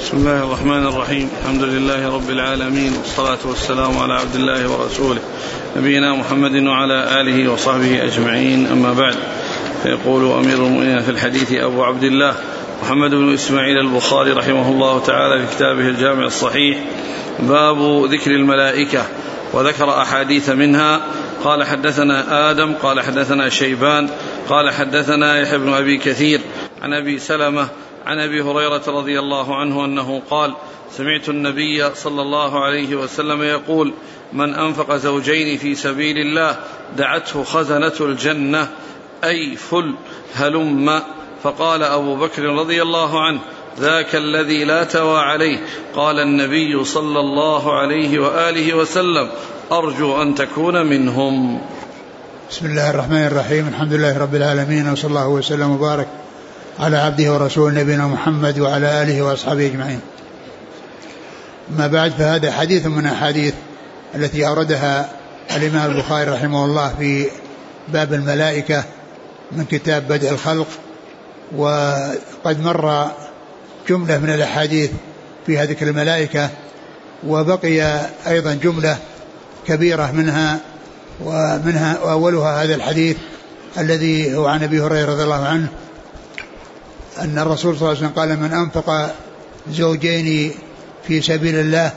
بسم الله الرحمن الرحيم. الحمد لله رب العالمين، والصلاة والسلام على عبد الله ورسوله نبينا محمد وعلى آله وصحبه أجمعين، أما بعد. فيقول أمير المؤمنين في الحديث أبو عبد الله محمد بن إسماعيل البخاري رحمه الله تعالى في كتابه الجامع الصحيح: باب ذكر الملائكة، وذكر أحاديث منها. قال حدثنا آدم قال حدثنا شيبان قال حدثنا يحيى بن أبي كثير عن أبي سلمة عن أبي هريرة رضي الله عنه أنه قال: سمعت النبي صلى الله عليه وسلم يقول: من أنفق زوجين في سبيل الله دعته خزنة الجنة أي فل هلم. فقال أبو بكر رضي الله عنه: ذاك الذي لا توى عليه. قال النبي صلى الله عليه وآله وسلم: أرجو أن تكون منهم. بسم الله الرحمن الرحيم. الحمد لله رب العالمين، وصلى الله وسلم وبارك على عبده ورسوله نبينا محمد وعلى آله وأصحابه أجمعين. ما بعد، فهذا حديث من أحاديث التي أوردها الإمام البخاري رحمه الله في باب الملائكة من كتاب بدء الخلق، وقد مر جملة من الأحاديث في ذكر الملائكة، وبقي أيضا جملة كبيرة منها وأولها هذا الحديث الذي هو عن أبي هريرة رضي الله عنه أن الرسول صلى الله عليه وسلم قال: من أنفق زوجين في سبيل الله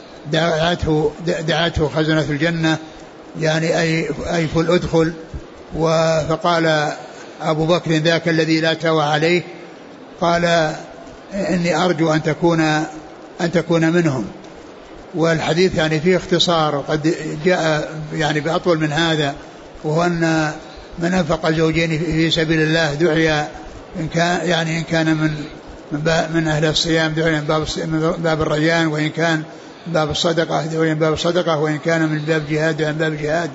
دعته خزنة الجنة، يعني أي فل أدخل. فقال أبو بكر: ذاك الذي لا توى عليه. قال: إني أرجو أن تكون منهم. والحديث يعني فيه اختصار، وقد جاء يعني بأطول من هذا، وهو أن من أنفق زوجين في سبيل الله دعي إن كان من أهل الصيام دعي من باب الريان، وإن كان باب الصدقة دعي من باب الصدقة، وإن كان من باب الجهاد دعي من باب الجهاد.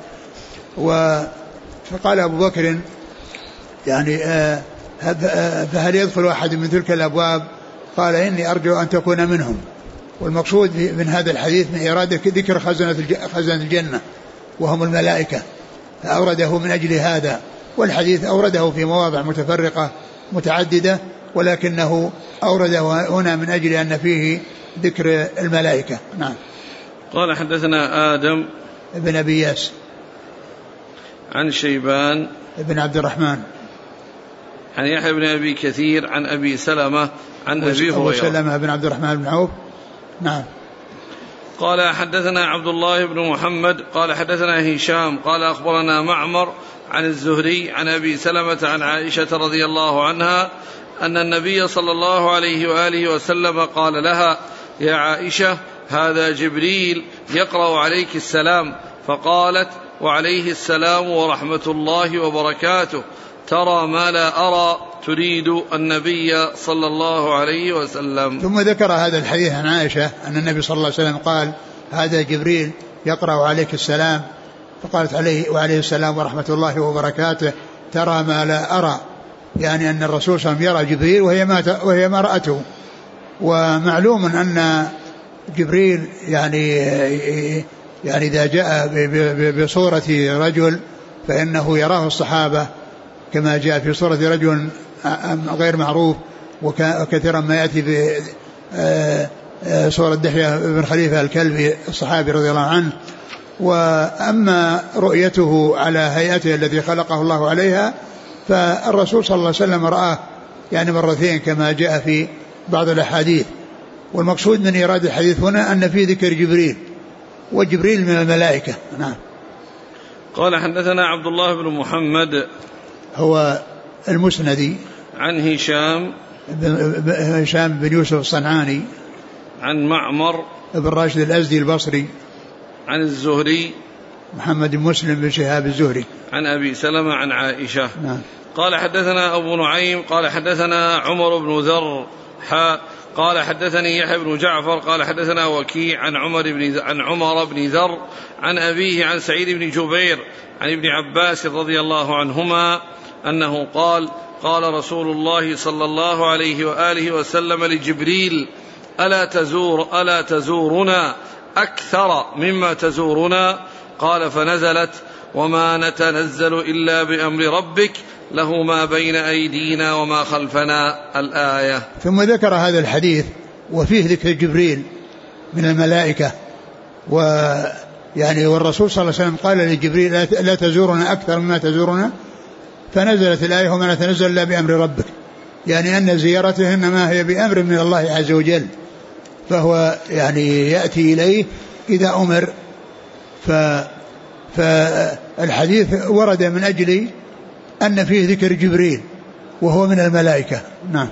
فقال أبو بكر: يعني فهل يدخل أحد من تلك الأبواب؟ قال: إني أرجو أن تكون منهم. والمقصود من هذا الحديث من إرادة ذكر خزنة الجنة وهم الملائكة، فأورده من أجل هذا. والحديث أورده في مواضع متفرقة متعددة، ولكنه أورده هنا من أجل أن فيه ذكر الملائكة. نعم. قال: حدثنا آدم ابن أبي ياس عن شيبان ابن عبد الرحمن عن يحيى بن أبي كثير عن أبي سلمة عن أبي هريرة. سلمة بن عبد الرحمن بن عوف. نعم. قال: حدثنا عبد الله بن محمد قال حدثنا هشام قال أخبرنا معمر عن الزهري عن أبي سلمة عن عائشة رضي الله عنها أن النبي صلى الله عليه وآله وسلم قال لها: يا عائشة، هذا جبريل يقرأ عليك السلام. فقالت: وعليه السلام ورحمة الله وبركاته، ترى ما لا أرى، تريد النبي صلى الله عليه وسلم. ثم ذكر هذا الحديث عن عائشة أن النبي صلى الله عليه وسلم قال: هذا جبريل يقرأ عليك السلام. فقالت: وعليه السلام ورحمة الله وبركاته، ترى ما لا أرى، يعني أن الرسول صلى الله عليه وسلم يرى جبريل وهي ما رأته. ومعلوم أن جبريل يعني إذا جاء بصورة رجل فإنه يراه الصحابة، كما جاء في صورة رجل غير معروف، وكثيرا ما يأتي بصورة دحية بن خليفة الكلبي الصحابي رضي الله عنه. وأما رؤيته على هيئته التي خلقه الله عليها فالرسول صلى الله عليه وسلم رآه يعني مرتين كما جاء في بعض الأحاديث. والمقصود من إرادة الحديث هنا أن في ذكر جبريل، وجبريل من الملائكة. نعم. قال: حدثنا عبد الله بن محمد هو المسندي عن هشام بن يوسف الصنعاني عن معمر بن راشد الأزدي البصري عن الزهري محمد بن مسلم بن شهاب الزهري عن أبي سلمة عن عائشة. نعم. قال: حدثنا أبو نعيم قال حدثنا عمر بن ذر قال حدثني يحيى بن جعفر قال حدثنا وكيع عن عمر بن ذر عن أبيه عن سعيد بن جبير عن ابن عباس رضي الله عنهما أنه قال: قال رسول الله صلى الله عليه وآله وسلم لجبريل: ألا تزورنا أكثر مما تزورنا؟ قال: فنزلت: وما نتنزل إلا بأمر ربك له ما بين أيدينا وما خلفنا، الآية. ثم ذكر هذا الحديث وفيه ذكر جبريل من الملائكة، ويعني والرسول صلى الله عليه وسلم قال لجبريل لا تزورنا أكثر مما تزورنا، فنزلت الآية وما نتنزل إلا بأمر ربك، يعني أن زيارته إنما هي بأمر من الله عز وجل، فهو يعني يأتي إليه إذا أمر. فالحديث ورد من أجل أن فيه ذكر جبريل وهو من الملائكة. نعم.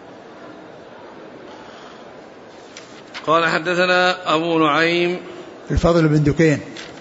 قال حدثنا أبو نعيم الفضل بن دكين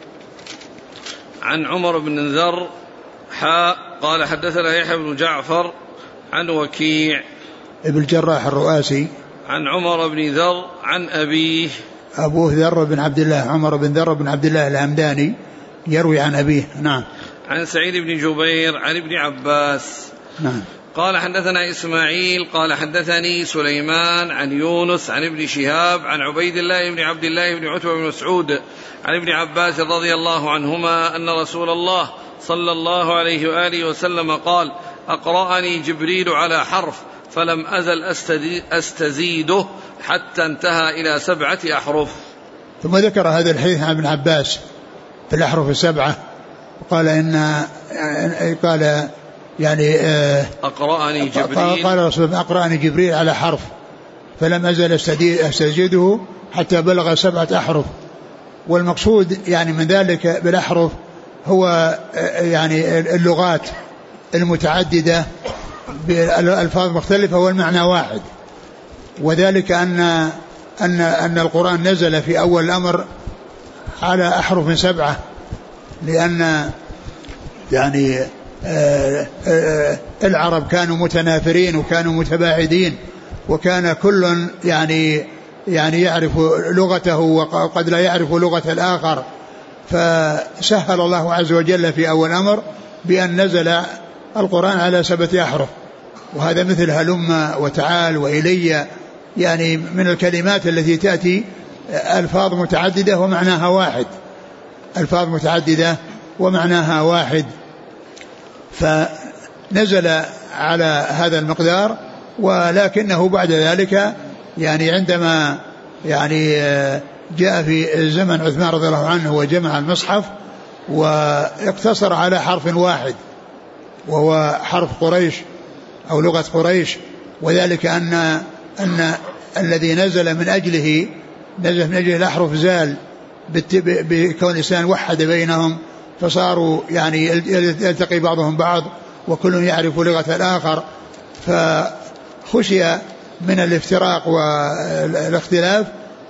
عن عمر بن ذر قال حدثنا يحيى بن جعفر عن وكيع ابن الجراح الرؤاسي عن عمر بن ذر عن أبيه أبوه ذر بن عبد الله، عمر بن ذر بن عبد الله الهمداني، يروي عن أبيه. نعم. عن سعيد بن جبير عن ابن عباس. نعم. قال حدثنا إسماعيل قال حدثني سليمان عن يونس عن ابن شهاب عن عبيد الله بن عبد الله بن عتبة بن مسعود عن ابن عباس رضي الله عنهما أن رسول الله صلى الله عليه وآله وسلم قال أقرأني جبريل على حرف فلم أزل أستزيده حتى انتهى إلى 7 أحرف. ثم ذكر هذا الحديث عن ابن عباس في الأحرف 7، قال قال يعني أقرأني جبريل، قال رسول الله أقرأني جبريل على حرف فلم أزل أستزيده حتى بلغ 7 أحرف. والمقصود يعني من ذلك بالأحرف هو يعني اللغات المتعددة بألفاظ مختلفة والمعنى واحد، وذلك أن القرآن نزل في أول الأمر على أحرف 7، لأن يعني العرب كانوا متنافرين وكانوا متباعدين، وكان كل يعني يعرف لغته وقد لا يعرف لغة الآخر، فسهل الله عز وجل في أول أمر بأن نزل القرآن على 7 أحرف. وهذا مثل هلم وتعال وإلي، يعني من الكلمات التي تأتي ألفاظ متعددة ومعناها واحد، ألفاظ متعددة ومعناها واحد، فنزل على هذا المقدار. ولكنه بعد ذلك يعني عندما يعني جاء في زمن عثمان رضي الله عنه وجمع المصحف واقتصر على حرف واحد وهو حرف قريش أو لغة قريش، وذلك أن الذي نزل من أجله الأحرف زال بكون الإنسان وحد بينهم، فصاروا يعني يلتقي بعضهم بعض وكل يعرف لغة الآخر، فخشي من الافتراق والاختلاف،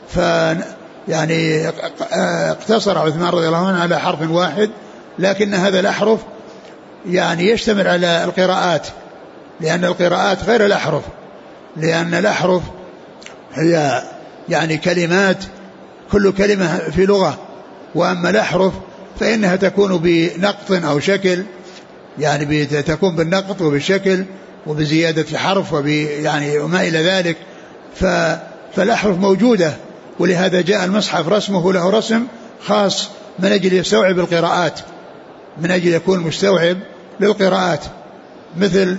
يعني اقتصر عثمان رضي الله عنه على حرف واحد. لكن هذا الأحرف يعني يشتمل على القراءات، لأن القراءات غير الأحرف، لأن الأحرف هي يعني كلمات كل كلمة في لغة، وأما الأحرف فإنها تكون بنقط أو شكل، يعني تكون بالنقط وبالشكل وبزيادة حرف يعني وما إلى ذلك. فالأحرف موجودة، ولهذا جاء المصحف رسمه له رسم خاص من أجل يستوعب القراءات، من أجل يكون مستوعب للقراءات، مثل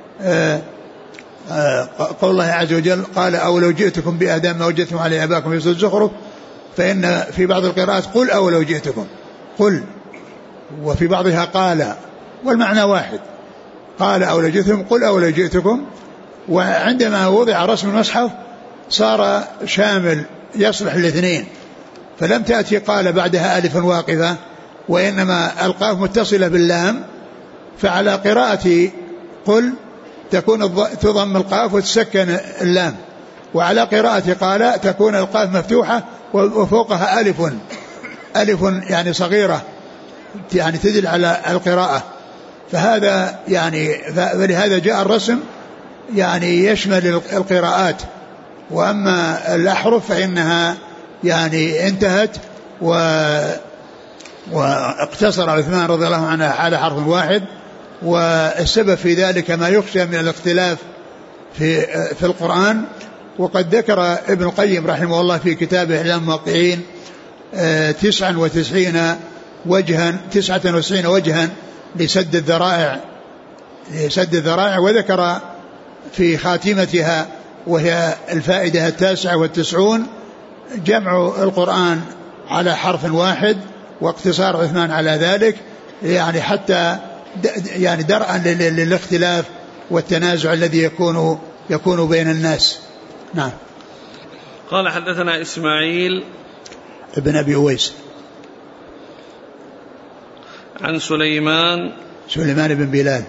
قول الله عز وجل قال أولو جئتكم بأهدى ما وجدتم على آبائكم في سورة الزخرف، فإن في بعض القراءات قل أولو جئتكم، قل، وفي بعضها قال، والمعنى واحد، قال أولو جئتكم قل أولو جئتكم. وعندما وضع رسم المصحف صار شامل يصلح الاثنين، فلم تأتي قال بعدها ألف واقفة، وإنما القاف متصلة باللام، فعلى قراءة قل تضم القاف وتسكن اللام، وعلى قراءة قال تكون القاف مفتوحة وفوقها ألف يعني صغيرة، يعني تدل على القراءة. فهذا يعني فلهذا جاء الرسم يعني يشمل القراءات، وأما الأحرف فإنها يعني انتهت، واقتصر عثمان رضي الله عنه على حرف واحد. والسبب في ذلك ما يخشى من الاختلاف في القرآن. وقد ذكر ابن القيم رحمه الله في كتابه إعلام الموقعين 99 وجها لسد الذرائع، وذكر في خاتمتها وهي الفائدة 99 جمع القرآن على حرف واحد واقتصار عثمان على ذلك، يعني حتى يعني درءا للاختلاف والتنازع الذي يكون بين الناس. نعم. قال حدثنا إسماعيل ابن أبي أويس عن سليمان بن بلال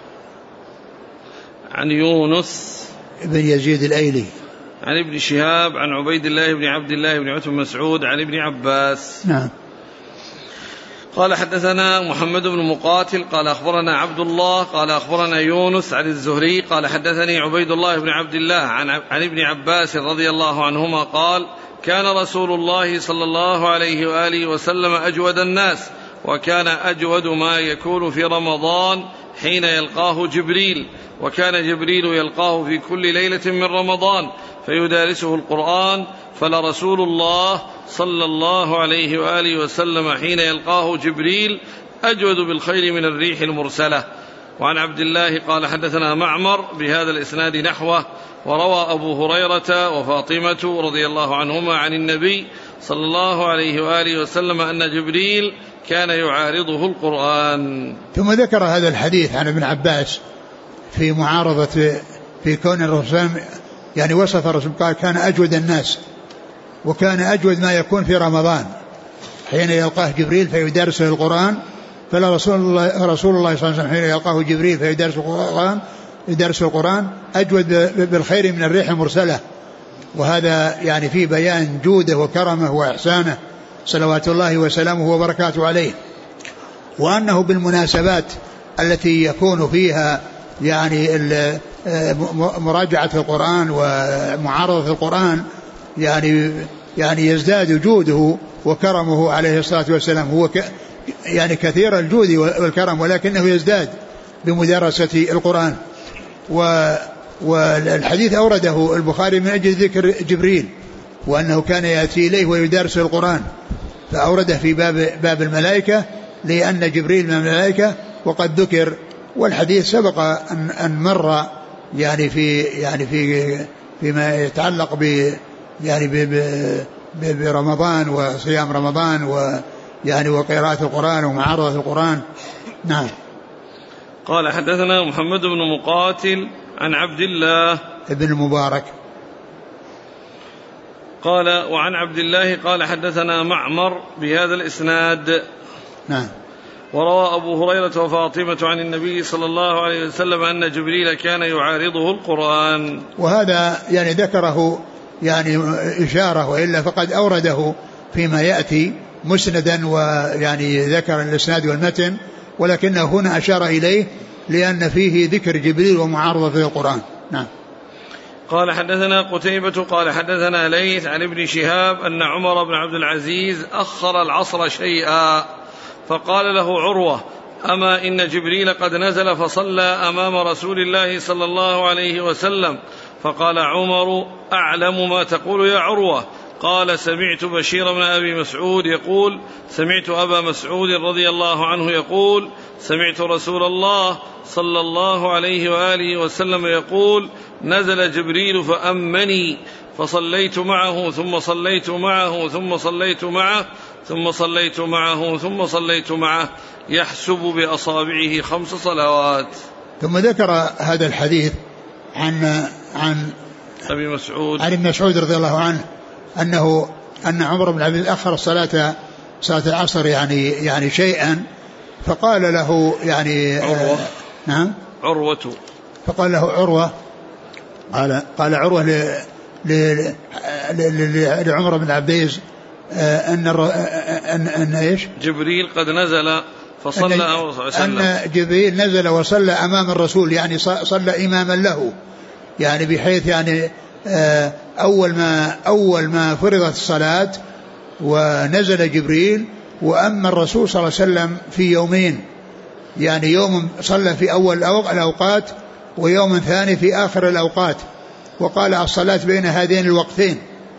عن يونس بن يزيد الأيلي عن ابن شهاب عن عبيد الله بن عبد الله بن عتبة بن مسعود عن ابن عباس. نعم. قال حدثنا محمد بن مقاتل قال أخبرنا عبد الله قال أخبرنا يونس عن الزهري قال حدثني عبيد الله بن عبد الله عن ابن عباس رضي الله عنهما قال كان رسول الله صلى الله عليه وآله وسلم أجود الناس، وكان أجود ما يكون في رمضان حين يلقاه جبريل، وكان جبريل يلقاه في كل ليلة من رمضان فيدارسه القرآن، فلرسول الله صلى الله عليه وآله وسلم حين يلقاه جبريل أجود بالخير من الريح المرسلة. وعن عبد الله قال حدثنا معمر بهذا الإسناد نحوه، وروى أبو هريرة وفاطمة رضي الله عنهما عن النبي صلى الله عليه وآله وسلم أن جبريل كان يعارضه القرآن. ثم ذكر هذا الحديث عن ابن عباس في معارضة في كون الرسول يعني وصف الرسول قال كان أجود الناس، وكان أجود ما يكون في رمضان حين يلقاه جبريل فيدرسه القرآن، فلا رسول الله صلى الله عليه وسلم حين يلقاه جبريل فيدرسه القرآن أجود بالخير من الريح المرسلة. وهذا يعني في بيان جوده وكرمه وإحسانه صلوات الله وسلامه وبركاته عليه، وأنه بالمناسبات التي يكون فيها يعني مراجعة القرآن ومعارضة القرآن يعني يزداد جوده وكرمه عليه الصلاة والسلام. هو يعني كثير الجود والكرم، ولكنه يزداد بمدارسة القرآن. والحديث أورده البخاري من أجل ذكر جبريل، وأنه كان يأتي إليه ويدارس القرآن، فأورده في باب الملائكة لأن جبريل من الملائكة وقد ذكر. والحديث سبق أن مر يعني فيما يتعلق برمضان وصيام رمضان ويعني وقراءة القرآن ومعارضة القرآن. نعم. قال حدثنا محمد بن مقاتل عن عبد الله ابن المبارك قال وعن عبد الله قال حدثنا معمر بهذا الإسناد. نعم. وروى أبو هريرة وفاطمة عن النبي صلى الله عليه وسلم أن جبريل كان يعارضه القرآن. وهذا يعني ذكره يعني إشارة، وإلا فقد أورده فيما يأتي مسندا ويعني ذكر الإسناد والمتن، ولكنه هنا أشار إليه لأن فيه ذكر جبريل ومعارضة القرآن. نعم. قال حدثنا قتيبة قال حدثنا ليث عن ابن شهاب أن عمر بن عبد العزيز أخر العصر شيئا، فقال له عروة أما إن جبريل قد نزل فصلى أمام رسول الله صلى الله عليه وسلم، فقال عمر أعلم ما تقول يا عروة. قال سمعت بشير بن أبي مسعود يقول سمعت أبا مسعود رضي الله عنه يقول سمعت رسول الله صلى الله عليه وآله وسلم يقول نزل جبريل فأمني فصليت معه ثم صليت معه ثم صليت معه ثم صليت معه ثم صليت معه يحسب بأصابعه 5 صلوات. ثم ذكر هذا الحديث عن أبي مسعود عن ابن مسعود رضي الله عنه أن عمر بن عبد أخر صلاة العصر يعني شيئا، فقال له يعني عروة نعم عروة فقال له عروة قال عروة لعمر بن عبد العزيز أن إيش جبريل قد نزل فصلى أن جبريل نزل وصلى أمام الرسول، يعني صلى إماما له، يعني بحيث يعني أول ما فرضت الصلاة ونزل جبريل وأما الرسول صلى الله عليه وسلم في يومين، يعني يوم صلى في أول الأوقات ويوم ثاني في آخر الأوقات، وقال الصلاة بين هذين الوقتين.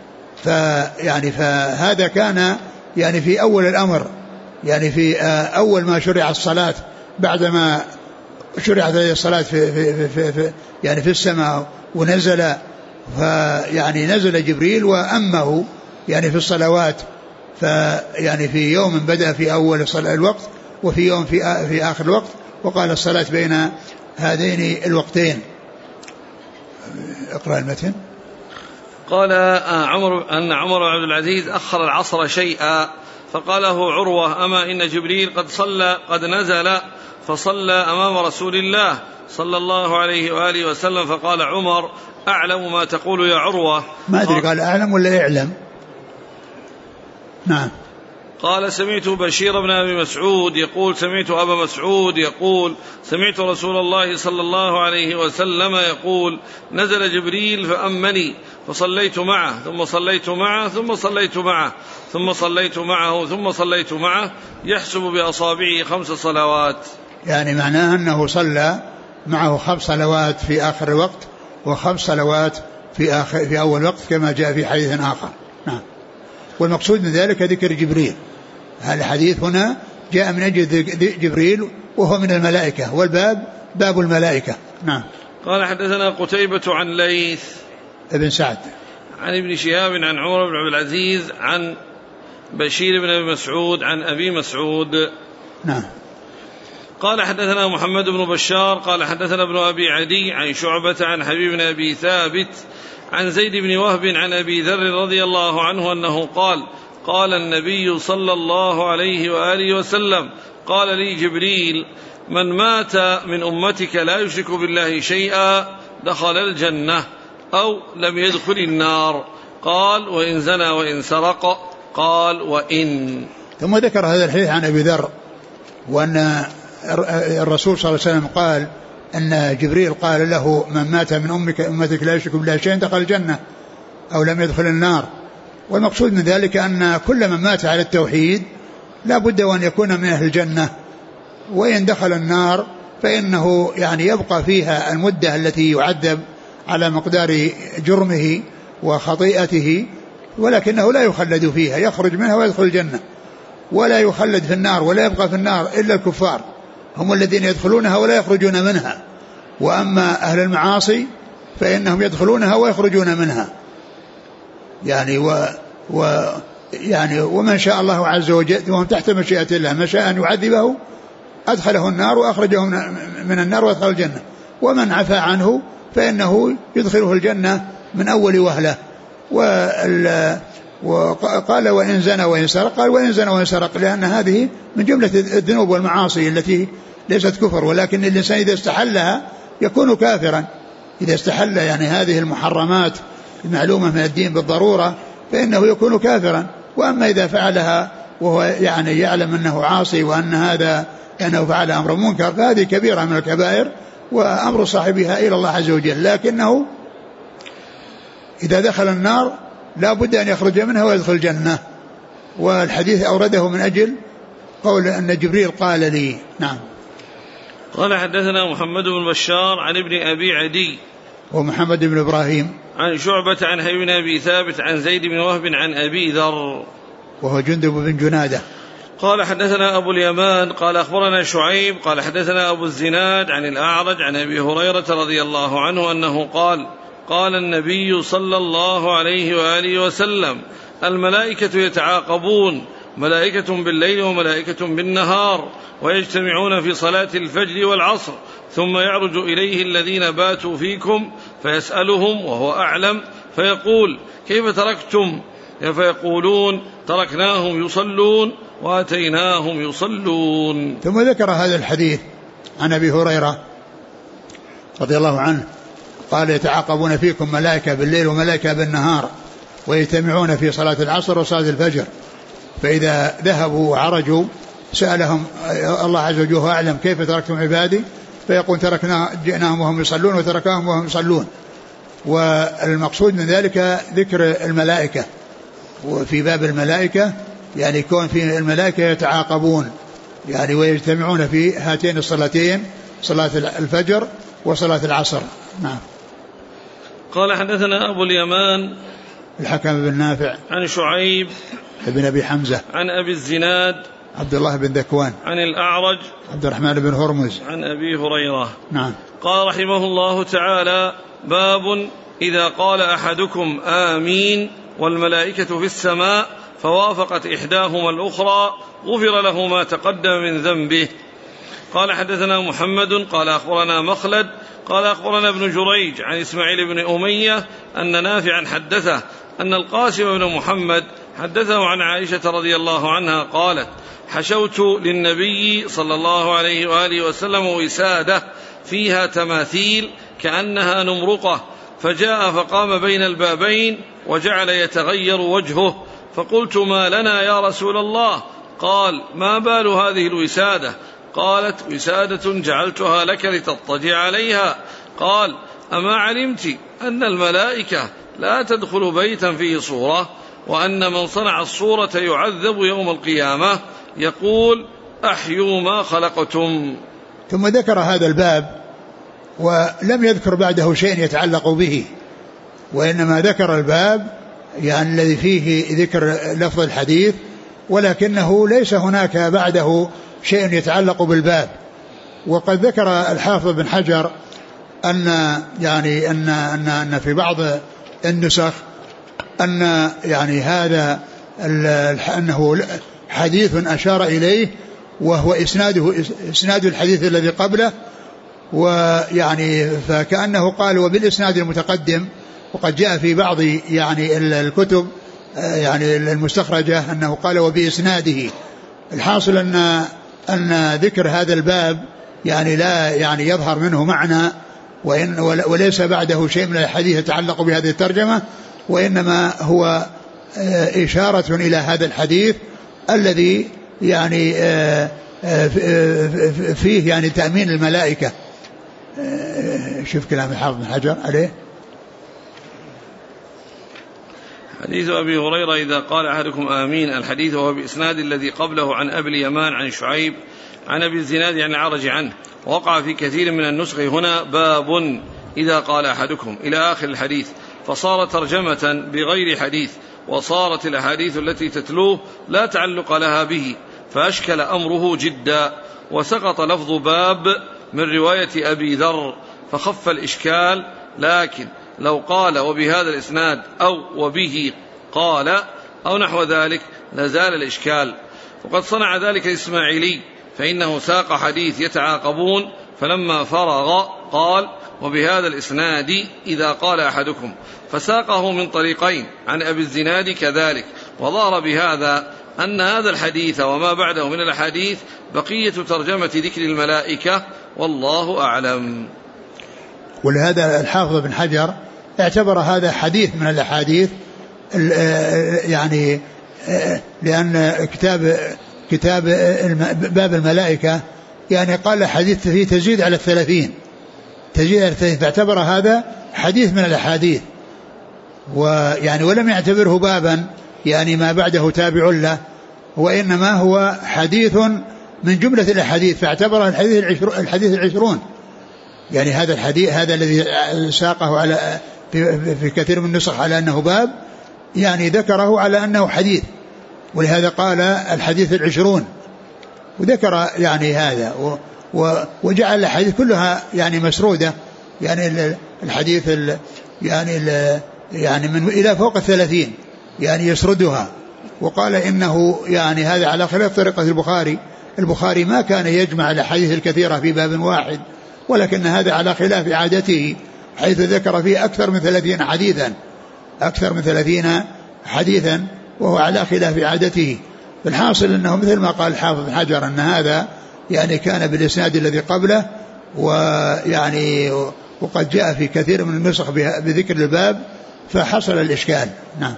فهذا كان يعني في أول الأمر، يعني في أول ما شرع الصلاة بعدما شرعت هذه الصلاة في يعني في السماء ونزل فيعني نزل جبريل وأمه يعني في الصلوات، فيعني في يوم بدأ في أول الوقت وفي يوم في آخر الوقت، وقال الصلاة بين هذين الوقتين. اقرأ المتن. قال أن عمر بن عبد العزيز أخر العصر شيئا فقاله عروة أما إن جبريل قد نزل فصلى أمام رسول الله صلى الله عليه وآله وسلم، فقال عمر أعلم ما تقول يا عروة. ما أدري قال أعلم ولا يعلم. نعم. قال سمعت بشير بن أبي مسعود يقول سمعت أبا مسعود يقول سمعت رسول الله صلى الله عليه وسلم يقول نزل جبريل فأمني فصليت معه ثم صليت معه ثم صليت معه ثم صليت معه ثم صليت معه يحسب بأصابعه 5 صلوات. يعني معناه أنه صلى معه 5 صلوات في آخر الوقت و5 صلوات في أول الوقت كما جاء في حديث آخر. نعم. والمقصود من ذلك ذكر جبريل. هذا الحديث هنا جاء من أجل جبريل وهو من الملائكة، والباب باب الملائكة. نعم. قال حدثنا قتيبة عن ليث ابن سعد عن ابن شهاب عن عمر بن عبد العزيز عن بشير بن أبي مسعود عن أبي مسعود. نعم. قال حدثنا محمد بن بشار قال حدثنا ابن أبي عدي عن شعبة عن حبيب بن أبي ثابت عن زيد بن وهب عن أبي ذر رضي الله عنه أنه قال النبي صلى الله عليه وآله وسلم قال لي جبريل من مات من أمتك لا يشرك بالله شيئا دخل الجنة أو لم يدخل النار. قال وإن زنى وإن سرق. قال وإن. ثم ذكر هذا الحديث عن أبي ذر وأن الرسول صلى الله عليه وسلم قال أن جبريل قال له من مات من أمتك لا يشرك بالله شيئا دخل الجنة أو لم يدخل النار. والمقصود من ذلك أن كل من مات على التوحيد لا بد وأن يكون من أهل الجنة، وإن دخل النار فإنه يعني يبقى فيها المدة التي يعذب على مقدار جرمه وخطيئته، ولكنه لا يخلد فيها، يخرج منها ويدخل الجنة، ولا يخلد في النار ولا يبقى في النار إلا الكفار، هم الذين يدخلونها ولا يخرجون منها. وأما أهل المعاصي فإنهم يدخلونها ويخرجون منها. يعني ومن شاء الله عز وجل وهم تحت مشيئة الله، من شاء أن يعذبه أدخله النار وأخرجه من النار وأدخل الجنة، ومن عفى عنه فإنه يدخله الجنة من أول وهلة. وقال وإن زنى وإن سرق. قال وإن زنى وإن سرق لأن هذه من جملة الذنوب والمعاصي التي ليست كفر، ولكن الإنسان إذا استحلها يكون كافرا، إذا استحل يعني هذه المحرمات المعلومة من الدين بالضرورة فإنه يكون كافرا. وأما إذا فعلها وهو يعني يعلم أنه عاصي وأن هذا أنه فعل أمر منكر فهذه كبيرة من الكبائر وأمر صاحبها إلى الله عز وجل، لكنه إذا دخل النار لا بد أن يخرج منها ويدخل الجنة. والحديث أورده من أجل قول أن جبريل قال لي. نعم. قال حدثنا محمد بن بشار عن ابن أبي عدي ومحمد بن إبراهيم عن شعبة عن حبيب بن أبي ثابت عن زيد بن وهب عن أبي ذر وهو جندب بن جنادة. قال حدثنا أبو اليمان قال أخبرنا شعيب قال حدثنا أبو الزناد عن الأعرج عن أبي هريرة رضي الله عنه أنه قال النبي صلى الله عليه وآله وسلم الملائكة يتعاقبون، ملائكة بالليل وملائكة بالنهار، ويجتمعون في صلاة الفجر والعصر، ثم يعرج إليه الذين باتوا فيكم فيسألهم وهو أعلم فيقول كيف تركتم؟ فيقولون تركناهم يصلون وأتيناهم يصلون. ثم ذكر هذا الحديث عن أبي هريرة رضي الله عنه قال يتعاقبون فيكم ملائكة بالليل وملائكة بالنهار، ويجتمعون في صلاة العصر وصلاة الفجر، فإذا ذهبوا وعرجوا سألهم الله عز وجل وهو أعلم كيف تركتم عبادي؟ فيقول جئناهم وهم يصلون وتركناهم وهم يصلون. والمقصود من ذلك ذكر الملائكة، وفي باب الملائكة يعني يكون في الملائكة يتعاقبون يعني ويجتمعون في هاتين الصلاتين، صلاة الفجر وصلاة العصر. نعم. قال حدثنا أبو اليمان الحكم بن نافع عن شعيب ابن أبي حمزة عن أبي الزناد عبد الله بن ذكوان عن الأعرج عبد الرحمن بن هرمز عن أبي هريرة. نعم. قال رحمه الله تعالى باب إذا قال أحدكم آمين والملائكة في السماء فوافقت إحداهما الأخرى غفر له ما تقدم من ذنبه. قال حدثنا محمد قال أخبرنا مخلد قال أخبرنا ابن جريج عن إسماعيل بن أمية أن نافعا حدثه أن القاسم بن محمد حدثه عن عائشة رضي الله عنها قالت حشوت للنبي صلى الله عليه وآله وسلم وسادة فيها تماثيل كأنها نمرقة، فجاء فقام بين البابين وجعل يتغير وجهه، فقلت ما لنا يا رسول الله؟ قال ما بال هذه الوسادة؟ قالت وسادة جعلتها لك لتضطجع عليها. قال أما علمت أن الملائكة لا تدخل بيتا فيه صورة، وأن من صنع الصورة يعذب يوم القيامة؟ يقول أحيوا ما خلقتم. ثم ذكر هذا الباب ولم يذكر بعده شيء يتعلق به، وإنما ذكر الباب يعني الذي فيه ذكر لفظ الحديث، ولكنه ليس هناك بعده شيء يتعلق بالباب. وقد ذكر الحافظ بن حجر أن في بعض النسخ أن يعني هذا أنه حديث أشار إليه وهو إسناد الحديث الذي قبله، ويعني فكأنه قال وبالإسناد المتقدم. وقد جاء في بعض يعني الكتب يعني المستخرجة أنه قال وبإسناده. الحاصل أن ذكر هذا الباب يعني لا يعني يظهر منه معنى وليس بعده شيء من الحديث يتعلق بهذه الترجمة، وإنما هو إشارة إلى هذا الحديث الذي يعني فيه يعني تأمين الملائكة. شوف كلام الحافظ بن حجر عليه. حديث أبي هريرة إذا قال أحدكم آمين، الحديث وهو بإسناد الذي قبله عن أبي اليمان عن شعيب عن أبي الزناد عن الأعرج عنه، وقع في كثير من النسخ هنا باب إذا قال أحدكم إلى آخر الحديث، فصار ترجمة بغير حديث، وصارت الأحاديث التي تتلوه لا تعلق لها به، فأشكل أمره جدا، وسقط لفظ باب من رواية أبي ذر فخف الإشكال. لكن لو قال وبهذا الإسناد أو وبه قال أو نحو ذلك لزال الإشكال. وقد صنع ذلك الإسماعيلي، فإنه ساق حديث يتعاقبون، فلما فرغ قال وبهذا الإسناد إذا قال أحدكم، فساقه من طريقين عن أبي الزناد كذلك. وظهر بهذا أن هذا الحديث وما بعده من الحديث بقية ترجمة ذكر الملائكة، والله أعلم. ولهذا الحافظ بن حجر اعتبر هذا حديث من الأحاديث يعني لأن كتاب باب الملائكة يعني قال حديث فيه تزيد على 30، فاعتبر هذا حديث من الأحاديث، ويعني ولم يعتبره بابا يعني ما بعده تابع له، وإنما هو حديث من جملة الأحاديث، فاعتبر الحديث 20. يعني هذا الحديث هذا الذي ساقه على في كثير من النسخ على أنه باب، يعني ذكره على أنه حديث، ولهذا قال الحديث 20، وذكر يعني هذا وجعل الحديث كلها يعني مسرودة، يعني الحديث يعني من إلى فوق 30 يعني يسردها. وقال إنه يعني هذا على خلاف طريقة البخاري ما كان يجمع الأحاديث الكثيرة في باب واحد، ولكن هذا على خلاف عادته، حيث ذكر فيه أكثر من 30 حديثا وهو على خلاف عادته. الحاصل أنه مثل ما قال الحافظ بن حجر أن هذا يعني كان بالإسناد الذي قبله، ويعني وقد جاء في كثير من النسخ بذكر الباب فحصل الإشكال. نعم.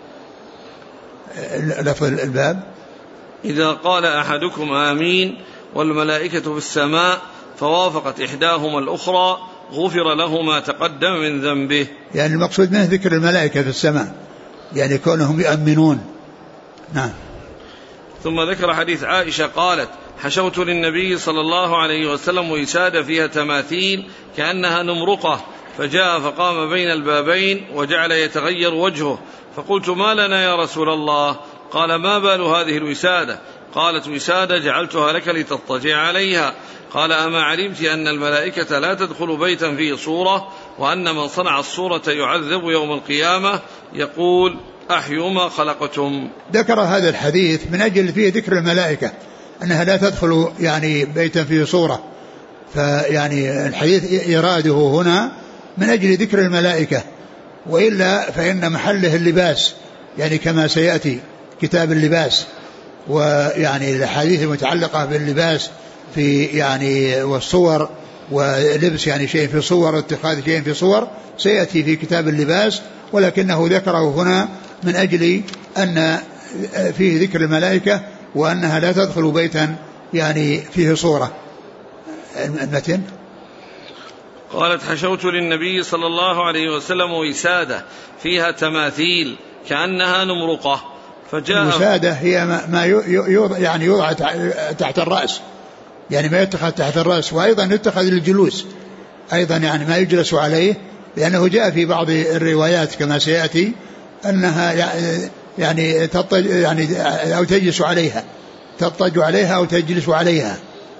لفظ الباب إذا قال أحدكم آمين والملائكة في السماء فوافقت إحداهما الأخرى غفر له ما تقدم من ذنبه. يعني المقصود منه ذكر الملائكة في السماء، يعني كونهم يؤمنون. نعم. ثم ذكر حديث عائشة قالت حشوت للنبي صلى الله عليه وسلم وسادة فيها تماثيل كأنها نمرقة، فجاء فقام بين البابين وجعل يتغير وجهه، فقلت ما لنا يا رسول الله؟ قال ما بال هذه الوسادة؟ قالت وسادة جعلتها لك لتضطجع عليها. قال أما علمت أن الملائكة لا تدخل بيتا فيه صورة، وأن من صنع الصورة يعذب يوم القيامة يقول أحيوا ما خلقتم. ذكر هذا الحديث من أجل فيه ذكر الملائكة أنها لا تدخل يعني بيتا فيه صورة، فيعني الحديث إراده هنا من أجل ذكر الملائكة، وإلا فإن محله اللباس يعني كما سيأتي كتاب اللباس، ويعني الحديث المتعلقة باللباس في يعني والصور ولبس يعني شيء في صور واتخاذ شيء في صور سيأتي في كتاب اللباس، ولكنه ذكره هنا من أجل أن فيه ذكر الملائكة وأنها لا تدخل بيتا يعني فيه صورة. المتن قالت حشوت للنبي صلى الله عليه وسلم وسادة فيها تماثيل كأنها نمرقة فجاء. الوسادة هي ما يعني يوضع تحت الرأس، يعني ما يتخذ تحت الرأس، وأيضا يتخذ للجلوس أيضا يعني ما يجلس عليه، لأنه جاء في بعض الروايات كما سيأتي أنها يعني أو تجلس عليها، تضطج عليها أو تجلس عليها.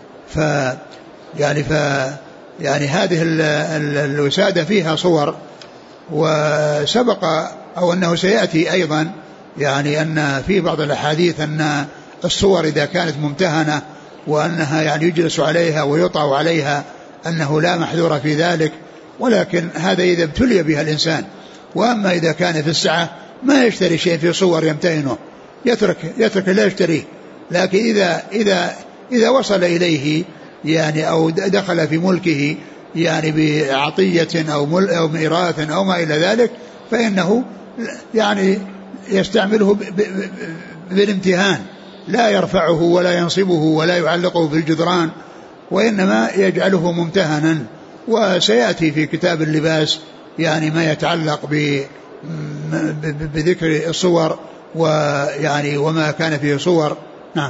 يعني هذه الوسادة فيها صور، وسبق أو أنه سيأتي أيضا يعني أن في بعض الأحاديث أن الصور إذا كانت ممتهنة وأنها يعني يجلس عليها ويطع عليها أنه لا محذور في ذلك، ولكن هذا إذا ابتلي بها الإنسان. وأما إذا كان في السعة ما يشتري شيء في صور يمتهنه، يترك لا يشتريه. لكن إذا وصل إليه يعني أو دخل في ملكه يعني بعطية أو ميراث أو ما إلى ذلك، فإنه يعني يستعمله بالامتهان، لا يرفعه ولا ينصبه ولا يعلقه في الجدران، وإنما يجعله ممتهنا. وسيأتي في كتاب اللباس يعني ما يتعلق بذكر الصور ويعني وما كان فيه صور. نعم.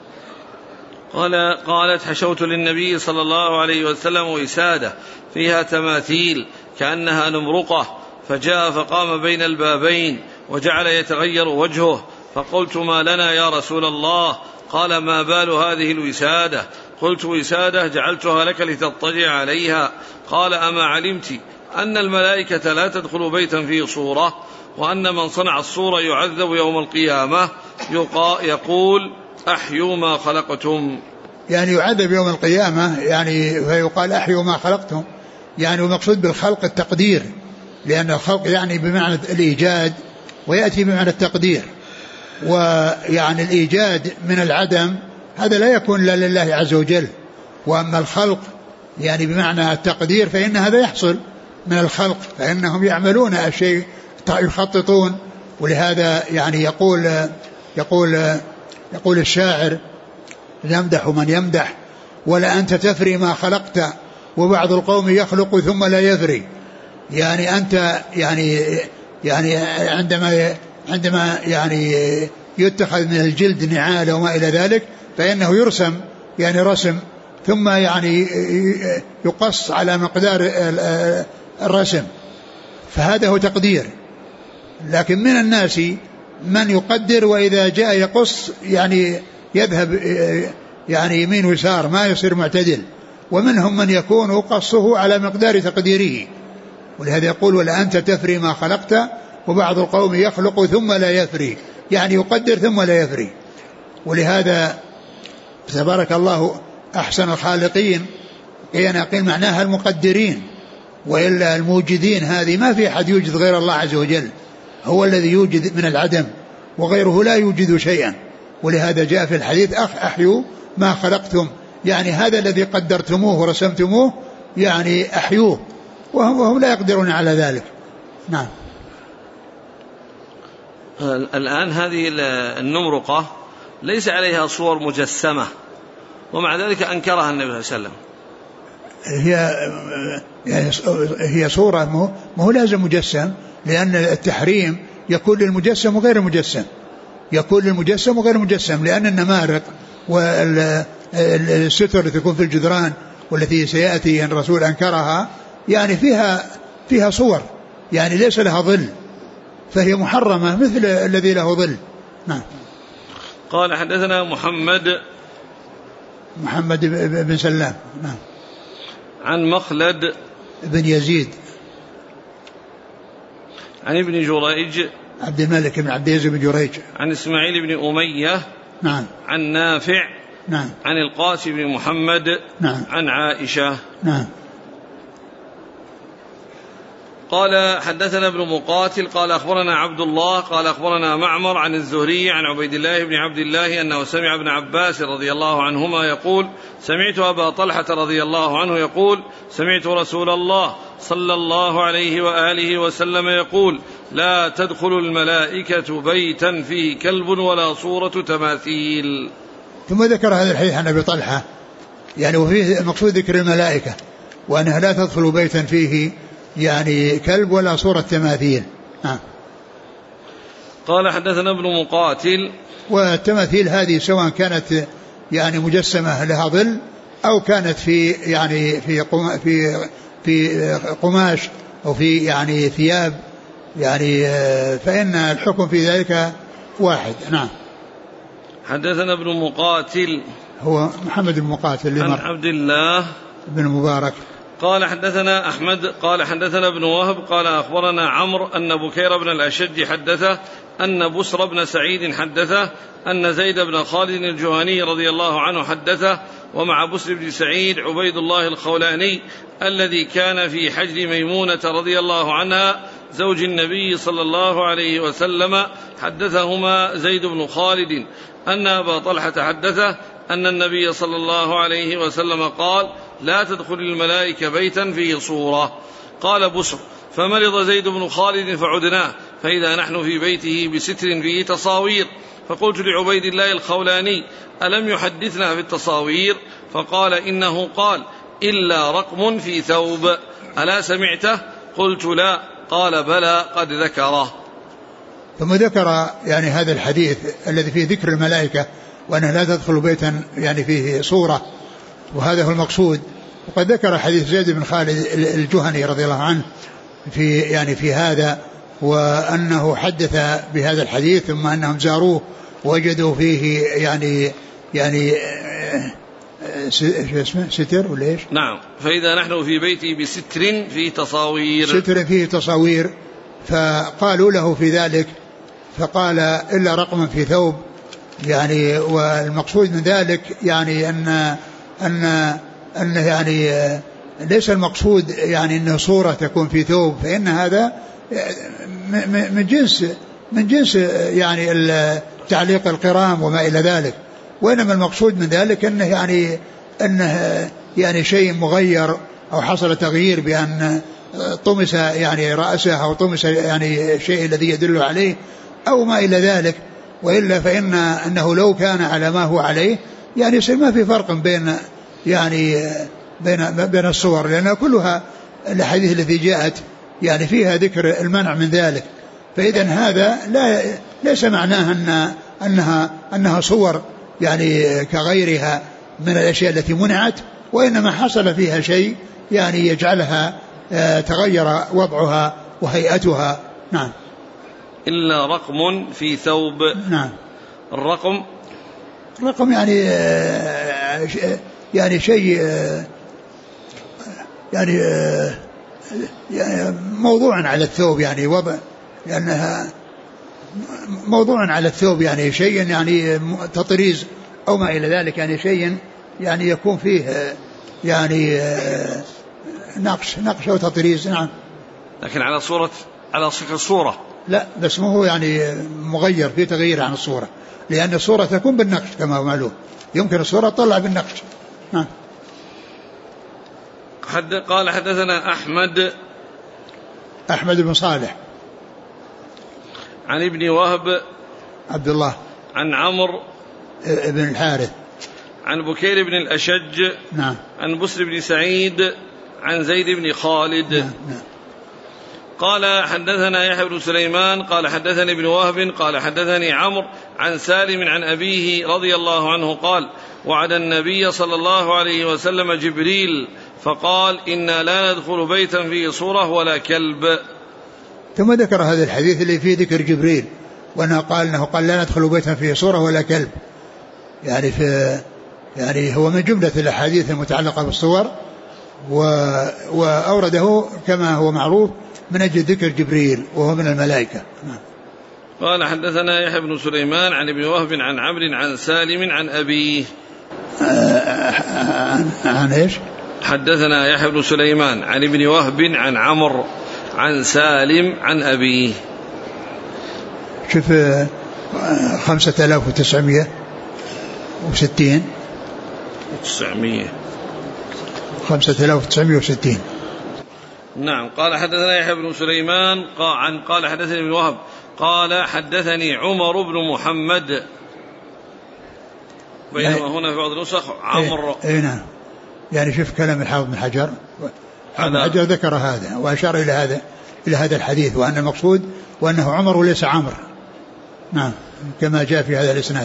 قالت حشوت للنبي صلى الله عليه وسلم وسادة فيها تماثيل كأنها نمرقة فجاء فقام بين البابين وجعل يتغير وجهه، فقلت ما لنا يا رسول الله؟ قال ما بال هذه الوسادة؟ قلت وسادة جعلتها لك لتضطجع عليها. قال أما علمت أن الملائكة لا تدخل بيتا فيه صورة، وأن من صنع الصورة يعذب يوم القيامة يقول أحيوا ما خلقتم. يعني يعذب يوم القيامة يعني فيقال أحيوا ما خلقتم، يعني المقصود بالخلق التقدير، لأن الخلق يعني بمعنى الإيجاد ويأتي بمعنى التقدير. ويعني الإيجاد من العدم هذا لا يكون إلا لله عز وجل، وأما الخلق يعني بمعنى التقدير فإن هذا يحصل من الخلق، فإنهم يعملون الشيء يخططون. ولهذا يعني يقول الشاعر يمدح من يمدح ولا أنت تفري ما خلقت وبعض القوم يخلق ثم لا يفري. يعني أنت يعني عندما يعني يتخذ من الجلد نعال وما إلى ذلك فإنه يرسم يعني رسم ثم يعني يقص على مقدار الرسم، فهذا هو تقدير. لكن من الناس من يقدر وإذا جاء يقص يعني يذهب يعني يمين ويسار ما يصير معتدل، ومنهم من يكون قصه على مقدار تقديره. ولهذا يقول ولا أنت تفري ما خلقت وبعض القوم يخلق ثم لا يفري، يعني يقدر ثم لا يفري. ولهذا تبارك الله أحسن الخالقين قيل معناها المقدرين، وإلا الموجدين هذه ما في أحد يوجد غير الله عز وجل، هو الذي يوجد من العدم وغيره لا يوجد شيئا. ولهذا جاء في الحديث أحيوا ما خلقتم، يعني هذا الذي قدرتموه ورسمتموه يعني أحيوه، وهم لا يقدرون على ذلك. نعم. الآن هذه النمرقة ليس عليها صور مجسمة، ومع ذلك أنكرها النبي صلى الله عليه وسلم. هي صورة مو لازم مجسم، لأن التحريم يكون للمجسم وغير المجسم، يكون للمجسم وغير المجسم، لأن النمارق والستر التي تكون في الجدران والتي سيأتي أن الرسول أنكرها يعني فيها صور يعني ليس لها ظل، فهي محرمة مثل الذي له ظل. نعم. قال حدثنا محمد بن سلام. نعم. عن مخلد بن يزيد عن ابن جريج عبد الملك بن عبد العزيز بن جريج عن إسماعيل بن أمية نعم عن نافع نعم عن القاسم بن محمد نعم عن عائشة نعم. قال حدثنا ابن مقاتل قال أخبرنا عبد الله قال أخبرنا معمر عن الزهري عن عبيد الله بن عبد الله أنه سمع ابن عباس رضي الله عنهما يقول سمعت أبا طلحة رضي الله عنه يقول سمعت رسول الله صلى الله عليه وآله وسلم يقول لا تدخل الملائكة بيتا فيه كلب ولا صورة تماثيل. ثم ذكر هذا الحديث عن أبي طلحة يعني وفيه المقصود ذكر الملائكة وأنها لا تدخل بيتا فيه يعني كلب ولا صورة تماثيل. قال حدثنا ابن مقاتل. والتماثيل هذه سواء كانت يعني مجسمة لها ظل أو كانت في يعني في قماش أو في يعني ثياب يعني فإن الحكم في ذلك واحد. نعم. حدثنا ابن مقاتل هو محمد بن مقاتل عن عبد الله بن مبارك قال حدثنا أحمد قال حدثنا ابن وهب قال أخبرنا عمرو أن بكير بن الأشج حدثه أن بسر بن سعيد حدثه أن زيد بن خالد الجهني رضي الله عنه حدثه ومع بسر بن سعيد عبيد الله الخولاني الذي كان في حجر ميمونة رضي الله عنها زوج النبي صلى الله عليه وسلم حدثهما زيد بن خالد أن أبا طلحة حدثه أن النبي صلى الله عليه وسلم قال لا تدخل الملائكة بيتا فيه صورة. قال بسر فمرض زيد بن خالد فعدناه فإذا نحن في بيته بستر فيه تصاوير فقلت لعبيد الله الخولاني ألم يحدثنا في التصاوير؟ فقال إنه قال إلا رقم في ثوب ألا سمعته؟ قلت لا. قال بلى قد ذكره. ثم ذكر يعني هذا الحديث الذي فيه ذكر الملائكة وأنه لا تدخل بيتا يعني فيه صورة وهذا هو المقصود. وقد ذكر حديث زيد بن خالد الجهني رضي الله عنه في يعني في هذا وأنه حدث بهذا الحديث ثم أنهم زاروه وجدوا فيه يعني اسمه ستر ولا ايش؟ نعم. فإذا نحن في بيتي بستر فيه تصاوير ستر فيه تصاوير فقالوا له في ذلك فقال إلا رقما في ثوب يعني. والمقصود من ذلك يعني أن يعني ليس المقصود يعني أن صورة تكون في ثوب فإن هذا من جنس يعني تعليق القرام وما إلى ذلك. وإنما المقصود من ذلك أنه يعني شيء مغير أو حصل تغيير بأن طمس يعني رأسه أو طمس يعني الشيء الذي يدل عليه أو ما إلى ذلك. وإلا فإن أنه لو كان على ما هو عليه يعني يصير ما في فرق بين يعني بين الصور لأن كلها الحديث التي جاءت يعني فيها ذكر المنع من ذلك. فإذا هذا ليس معناه أنها صور يعني كغيرها من الأشياء التي منعت وإنما حصل فيها شيء يعني يجعلها تغير وضعها وهيئتها. نعم. إلا رقم في ثوب. نعم. الرقم يعني شيء يعني موضوع على الثوب يعني وضع لأنها موضوع على الثوب يعني شيء يعني تطريز أو ما إلى ذلك يعني شيء يعني يكون فيه يعني نقش أو تطريز. نعم. لكن على شكل صورة لا بس ما هو يعني مغير في تغيير عن الصورة لأن الصورة تكون بالنقش كما هو معلوم يمكن الصورة تطلع بالنقش. نعم. قال حدثنا أحمد بن صالح عن ابن وهب عبد الله عن عمرو ابن الحارث عن بكير بن الأشج. نعم. عن بسر بن سعيد عن زيد بن خالد. نعم. قال حدثنا يحيى بن سليمان قال حدثني ابن وهب قال حدثني عمرو عن سالم عن أبيه رضي الله عنه قال وعد النبي صلى الله عليه وسلم جبريل فقال إنا لا ندخل بيتا فيه صورة ولا كلب. ثم ذكر هذا الحديث اللي فيه ذكر جبريل وأنه قال لا ندخل بيتا فيه صورة ولا كلب يعني هو من جملة الأحاديث المتعلقة بالصور وأورده كما هو معروف من أجل ذكر جبريل وهو من الملائكة. قال حدثنا يحيى بن سليمان عن ابن وهب عن عمرو عن سالم عن أبيه. عن إيش؟ حدثنا يحيى بن سليمان عن ابن وهب عن عمرو عن سالم عن أبيه. شوف 5960 5960. نعم. قال حدثنا يحيى بن سليمان قال حدثني ابن وهب قال حدثني عمر بن محمد، بينما هنا في بعض النسخ عمرو. نعم. يعني شوف كلام الحافظ بن حجر ذكر هذا وأشار إلى هذا الحديث، وأن المقصود وأنه عمر وليس عمرو. نعم، كما جاء في هذا الإسناد.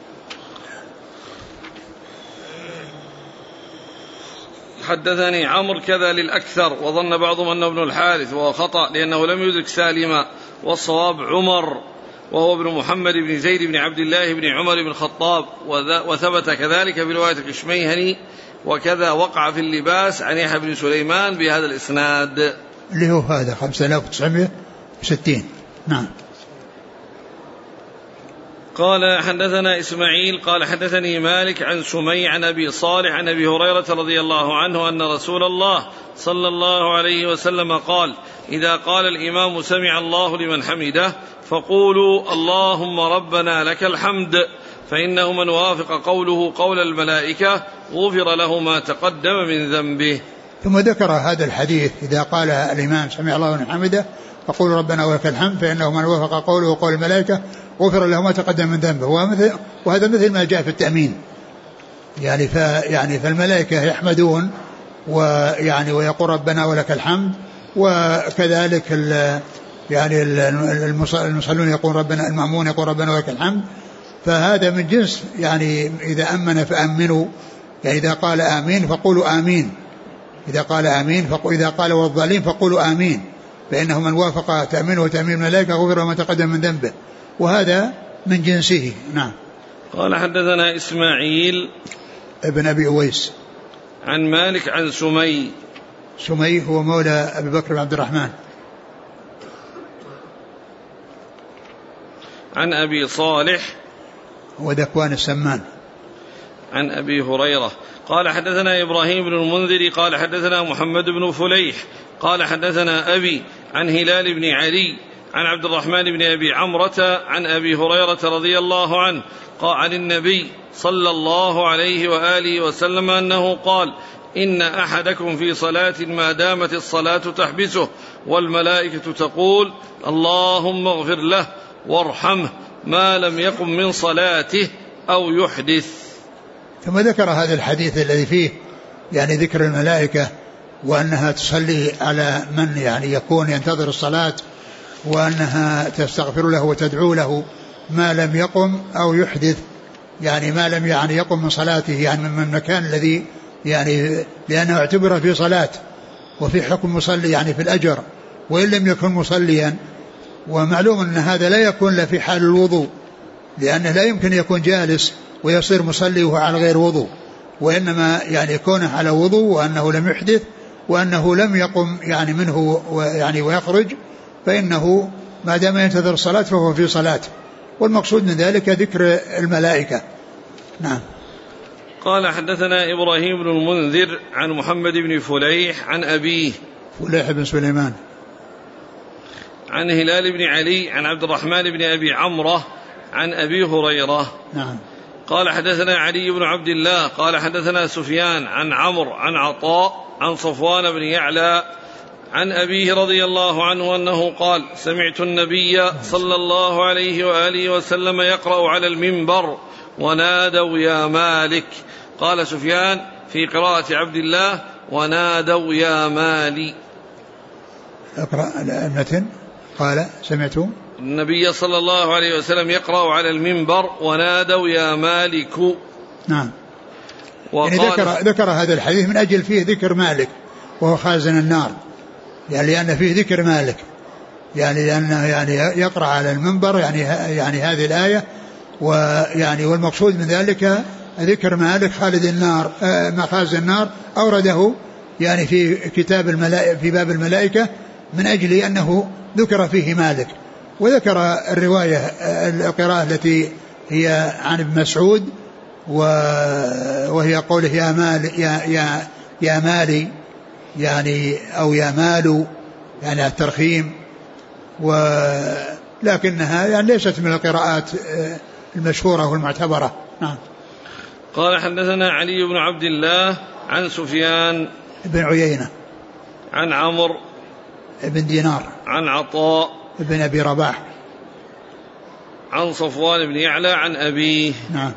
حدثني عمرو كذا للأكثر، وظن بعضهم أنه ابن الحارث وهو خطأ لأنه لم يدرك سالما، والصواب عمر وهو ابن محمد بن زيد بن عبد الله بن عمر بن الخطاب، وثبت كذلك برواية الكشميهني، وكذا وقع في اللباس عن يحيى بن سليمان بهذا الإسناد اللي هو هذا 5960. نعم. قال حدثنا إسماعيل قال حدثني مالك عن سمي عن أبي صالح عن أبي هريرة رضي الله عنه أن رسول الله صلى الله عليه وسلم قال: إذا قال الإمام سمع الله لمن حمده فقولوا اللهم ربنا لك الحمد، فإنه من وافق قوله قول الملائكة غفر له ما تقدم من ذنبه. ثم ذكر هذا الحديث: إذا قال الإمام سمع الله لمن حمده فقولوا ربنا ولك الحمد، فإنه من وافق قوله قول الملائكة غفر له ما تقدم من ذنبه. وهذا مثل ما جاء في التأمين، يعني فالملائكة يحمدون ويقول ربنا ولك الحمد، وكذلك يعني المصلون يقول ربنا، المأمون يقول ربنا ولك الحمد. فهذا من جنس يعني إذا أمن فأمنوا، يعني إذا قال آمين فقولوا آمين، إذا قال آمين إذا قال والظالمين فقولوا آمين، فإنه من وافق تأمينه وتأمين الملائكة غفر له ما تقدم من ذنبه، وهذا من جنسه. نعم. قال حدثنا إسماعيل ابن أبي أويس عن مالك عن سمي هو مولى أبي بكر بن عبد الرحمن عن أبي صالح وذكوان السمان عن أبي هريرة. قال حدثنا إبراهيم بن المنذر قال حدثنا محمد بن فليح قال حدثنا أبي عن هلال بن علي عن عبد الرحمن بن أبي عمرة عن أبي هريرة رضي الله عنه قال عن النبي صلى الله عليه وآله وسلم أنه قال: إن أحدكم في صلاة ما دامت الصلاة تحبسه والملائكة تقول اللهم اغفر له وارحمه ما لم يقم من صلاته أو يحدث. ثم ذكر هذا الحديث الذي فيه يعني ذكر الملائكة وأنها تصلي على من يعني يكون ينتظر الصلاة، وأنها تستغفر له وتدعو له ما لم يقم أو يحدث، يعني ما لم يعني يقم من صلاته، يعني من المكان الذي يعني لأنه اعتبر في صلاة وفي حكم مصلي يعني في الأجر، وإن لم يكن مصليا. ومعلوم أن هذا لا يكون له في حال الوضوء، لأنه لا يمكن يكون جالس ويصير مصلي وهو على غير وضوء، وإنما يعني يكونه على وضوء وأنه لم يحدث وأنه لم يقم يعني منه يعني ويخرج، فإنه ما دام ينتظر الصلاة فهو في صلاة. والمقصود من ذلك ذكر الملائكة. نعم. قال حدثنا إبراهيم بن المنذر عن محمد بن فليح عن أبيه فليح بن سليمان عن هلال بن علي عن عبد الرحمن بن أبي عمرة عن أبي هريرة. نعم. قال حدثنا علي بن عبد الله قال حدثنا سفيان عن عمرو عن عطاء عن صفوان بن يعلى عن أبيه رضي الله عنه أنه قال: سمعت النبي صلى الله عليه وآله وسلم يقرأ على المنبر ونادوا يا مالك. قال سفيان في قراءة عبد الله ونادوا يا مالي. اقرأ المتن. قال سمعت النبي صلى الله عليه وسلم يقرأ على المنبر ونادوا يا مالك. نعم. يعني ذكر هذا الحديث من أجل فيه ذكر مالك وهو خازن النار، يعني لأن فيه ذكر مالك، يعني لأنه يعني يقرأ على المنبر يعني هذه الآية، ويعني والمقصود من ذلك ذكر مالك خالد النار مخازن النار، أورده يعني في كتاب الملائكة في باب الملائكة من أجل أنه ذكر فيه مالك. وذكر الرواية القراءة التي هي عن ابن مسعود وهي قوله يا مالي يعني أو يا مال يعني الترخيم، ولكنها يعني ليست من القراءات المشهورة والمعتبرة. نعم. قال حدثنا علي بن عبد الله عن سفيان بن عيينة عن عمرو بن دينار عن عطاء بن أبي رباح عن صفوان بن يعلى عن أبيه. نعم.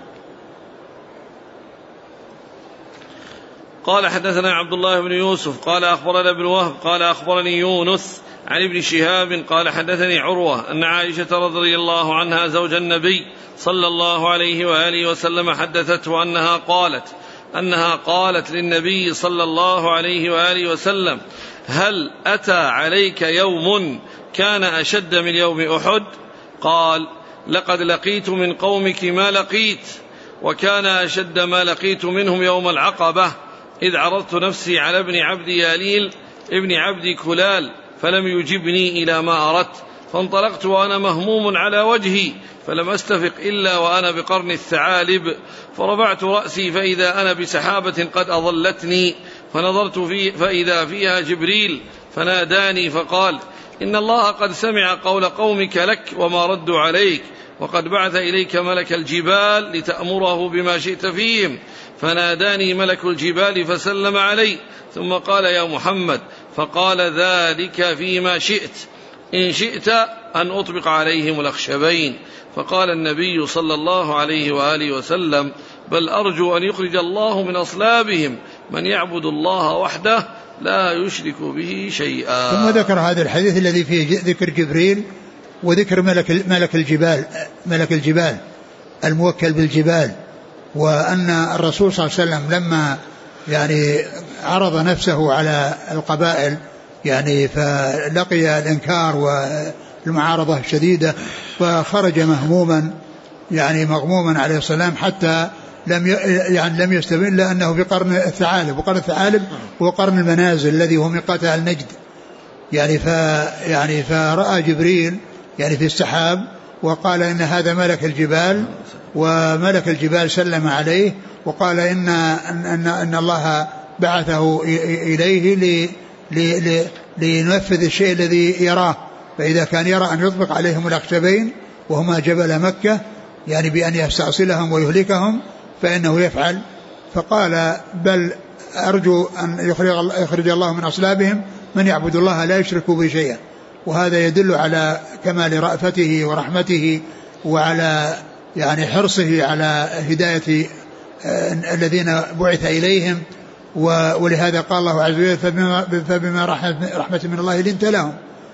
قال حدثنا عبد الله بن يوسف قال أخبرنا ابن وهب قال أخبرني يونس عن ابن شهاب قال حدثني عروة أن عائشة رضي الله عنها زوج النبي صلى الله عليه وآله وسلم حدثته أنها قالت للنبي صلى الله عليه وآله وسلم: هل أتى عليك يوم كان أشد من يوم أحد؟ قال: لقد لقيت من قومك ما لقيت، وكان أشد ما لقيت منهم يوم العقبة، إذ عرضت نفسي على ابن عبد ياليل ابن عبد كلال فلم يجبني إلى ما أردت، فانطلقت وأنا مهموم على وجهي، فلم أستفق إلا وأنا بقرن الثعالب، فرفعت رأسي فإذا أنا بسحابة قد أظلتني، فنظرت فإذا فيها جبريل فناداني فقال: إن الله قد سمع قول قومك لك وما ردوا عليك، وقد بعث إليك ملك الجبال لتأمره بما شئت فيهم. فناداني ملك الجبال فسلم علي، ثم قال: يا محمد، فقال: ذلك فيما شئت، إن شئت أن أطبق عليهم الأخشبين. فقال النبي صلى الله عليه وآله وسلم: بل أرجو أن يخرج الله من أصلابهم من يعبد الله وحده لا يشرك به شيئا. ثم ذكر هذا الحديث الذي فيه ذكر جبريل وذكر ملك الجبال الموكل بالجبال، وأن الرسول صلى الله عليه وسلم لما يعني عرض نفسه على القبائل يعني فلقي الإنكار والمعارضة الشديدة، فخرج مهموما يعني مغموما عليه السلام، حتى لم يستبين إلا أنه في قرن الثعالب، وقرن الثعالب هو قرن المنازل الذي هو ميقات أهل نجد. يعني فرأى جبريل يعني في السحاب وقال: إن هذا ملك الجبال، وملك الجبال سلم عليه وقال إن الله بعثه إليه لينفذ الشيء الذي يراه، فإذا كان يرى أن يطبق عليهم الأخشبين وهما جبل مكة يعني بأن يستأصلهم ويهلكهم فإنه يفعل. فقال: بل أرجو أن يخرج الله من أصلابهم من يعبد الله لا يشرك به شيئا. وهذا يدل على كمال رأفته ورحمته وعلى يعني حرصه على هداية الذين بعث إليهم، ولهذا قال الله عز وجل: فبما رحمة من الله لنت لهم.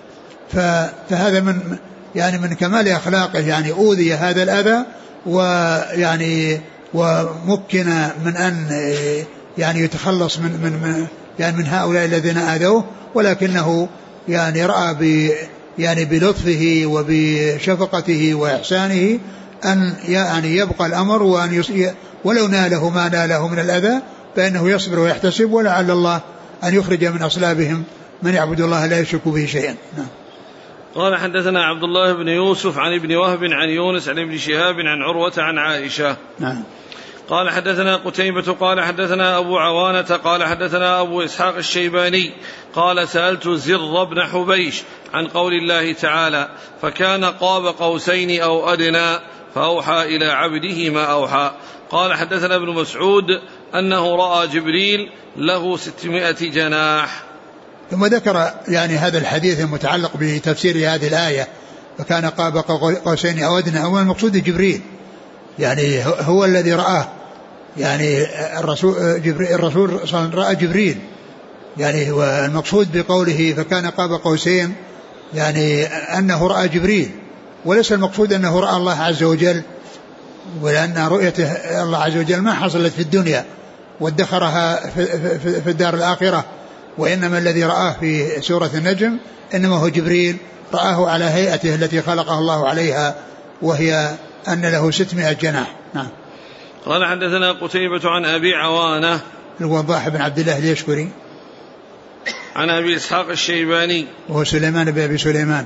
فهذا من كمال أخلاقه، يعني أوذي هذا الأذى ويعني ومكن من أن يعني يتخلص من هؤلاء الذين آذوه، ولكنه يعني رأى بلطفه وبشفقته وإحسانه أن يعني يبقى الأمر، وأن ولو ناله ما ناله من الأذى فإنه يصبر ويحتسب، ولعل الله أن يخرج من أصلابهم من يعبد الله لا يشرك به شيئا. نعم. قال حدثنا عبد الله بن يوسف عن ابن وهب عن يونس عن ابن شهاب عن عروة عن عائشة. نعم. قال حدثنا قتيبة قال حدثنا أبو عوانة قال حدثنا أبو إسحاق الشيباني قال: سألت زر بن حبيش عن قول الله تعالى: فكان قاب قوسين أو أدنى فأوحى إلى عبده ما أوحى. قال حدثنا ابن مسعود أنه رأى جبريل له 600 جناح. ثم ذكر يعني هذا الحديث المتعلق بتفسير هذه الآية: فكان قاب قوسين أو أدنى. أول المقصود جبريل، يعني هو الذي رآه، يعني الرسول صلى الله عليه وسلم رأى جبريل، يعني والمقصود بقوله فكان قاب قوسين يعني أنه رأى جبريل، وليس المقصود أنه رأى الله عز وجل، ولأن رؤيته الله عز وجل ما حصلت في الدنيا وادخرها في الدار الآخرة، وإنما الذي رآه في سورة النجم إنما هو جبريل، رآه على هيئته التي خلقه الله عليها، وهي أن له 600 جناح. نعم. قال حدثنا قتيبة عن أبي عوانة الوضاح بن عبد الله اليشكري عن أبي إسحاق الشيباني وهو سليمان بن أبي سليمان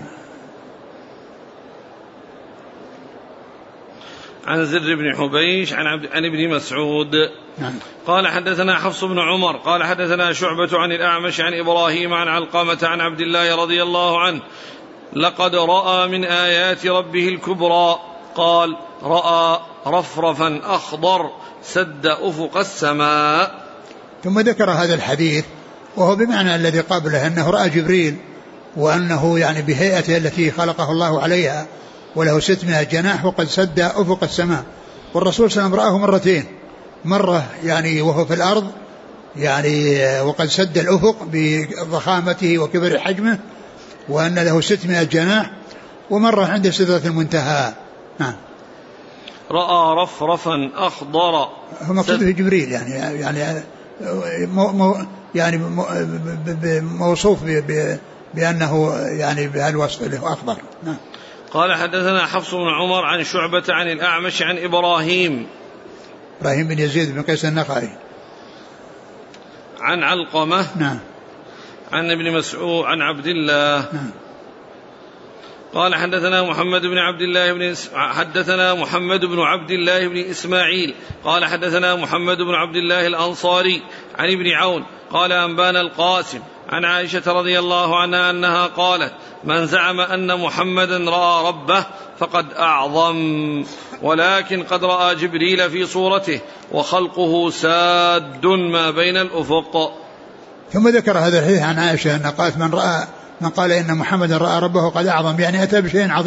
عن زر بن حبيش عن ابن مسعود. نعم. قال حدثنا حفص بن عمر قال حدثنا شعبة عن الأعمش عن إبراهيم عن علقمة عن عبد الله رضي الله عنه لقد رأى من آيات ربه الكبرى قال رأى رفرفا أخضر سد أفق السماء. ثم ذكر هذا الحديث وهو بمعنى الذي قبله أنه رأى جبريل وأنه يعني بهيئته التي خلقه الله عليها وله 600 جناح وقد سد أفق السماء. والرسول صلى الله عليه وسلم رآه مرتين، مرة يعني وهو في الأرض يعني وقد سد الأفق بضخامته وكبر حجمه وأن له 600 جناح، ومرة عند سدرة المنتهى. نعم. رأى رفرفا أخضر. هو مقصود في جبريل يعني موصوف بأنه يعني بهالوصف له أخضر. نعم. قال حدثنا حفص بن عمر عن شعبة عن الأعمش عن إبراهيم بن يزيد بن قيس النخعي عن علقمة. نعم. عن ابن مسعود عن عبد الله. نعم. قال حدثنا محمد بن عبد الله بن إسماعيل قال حدثنا محمد بن عبد الله الأنصاري عن ابن عون قال أنبانا القاسم عن عائشة رضي الله عنها أنها قالت من زعم أن محمدا رأى ربه فقد أعظم، ولكن قد رأى جبريل في صورته وخلقه ساد ما بين الأفق. ثم ذكر هذا الحديث عن عائشة أن قالت من قال إن محمدا رأى ربه قد أعظم، يعني أتى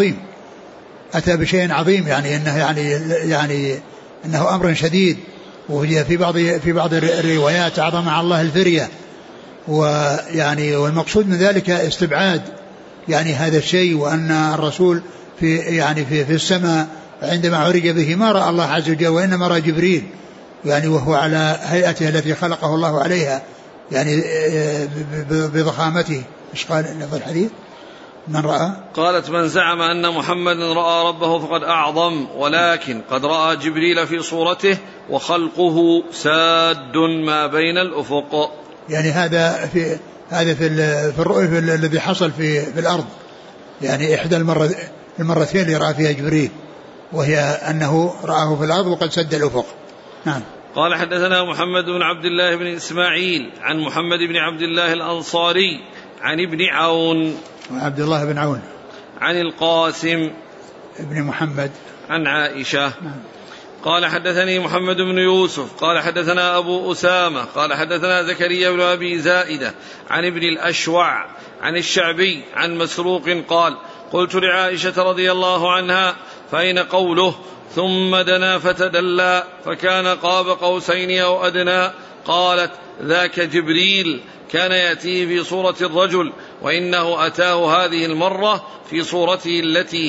بشيء عظيم يعني أنه أمر شديد. وهي في بعض الروايات أعظم على الله الفرية، ويعني والمقصود من ذلك استبعاد يعني هذا الشيء، وأن الرسول في السماء عندما عرج به ما رأى الله عز وجل وإنما رأى جبريل يعني وهو على هيئته التي خلقه الله عليها يعني بضخامته. ايش قال في الحديث؟ من رأى؟ قالت من زعم أن محمدا رأى ربه فقد أعظم، ولكن قد رأى جبريل في صورته وخلقه ساد ما بين الأفق. يعني هذا في الرؤية الذي حصل في الأرض، يعني إحدى المرتين اللي رأى فيها جبريل، وهي أنه رآه في الأرض وقد سد الأفق. نعم. قال حدثنا محمد بن عبد الله بن إسماعيل عن محمد بن عبد الله الأنصاري عن ابن عون وعبد الله بن عون عن القاسم ابن محمد عن عائشة. نعم. قال حدثني محمد بن يوسف قال حدثنا أبو أسامة قال حدثنا زكريا بن أبي زائدة عن ابن الأشوع عن الشعبي عن مسروق قال قلت لعائشة رضي الله عنها فأين قوله ثم دنا فتدلى فكان قاب قوسين أو أدنى؟ قالت ذاك جبريل كان يأتيه في صورة الرجل وإنه أتاه هذه المرة في صورته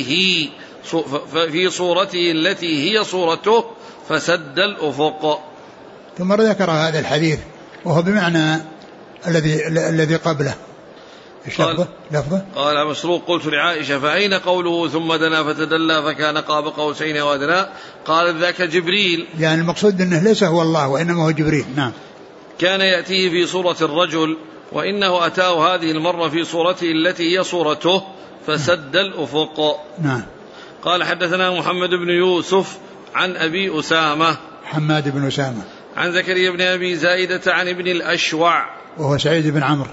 التي هي صورته فسد الأفق. ثم ذكر هذا الحديث وهو بمعنى الذي قبله. لفظه قال مسروق قلت لعائشة فأين قوله ثم دنا فتدلى فكان قاب قوسين أو أدنى؟ قال ذاك جبريل، يعني المقصود أنه ليس هو الله وإنما هو جبريل. نعم. كان يأتيه في صورة الرجل وإنه أتاه هذه المرة في صورته التي هي صورته فسد الأفق. نعم. قال حدثنا محمد بن يوسف عن أبي أسامة حماد بن أسامة عن زكريا بن أبي زائدة عن ابن الأشوع وهو سعيد بن عمرو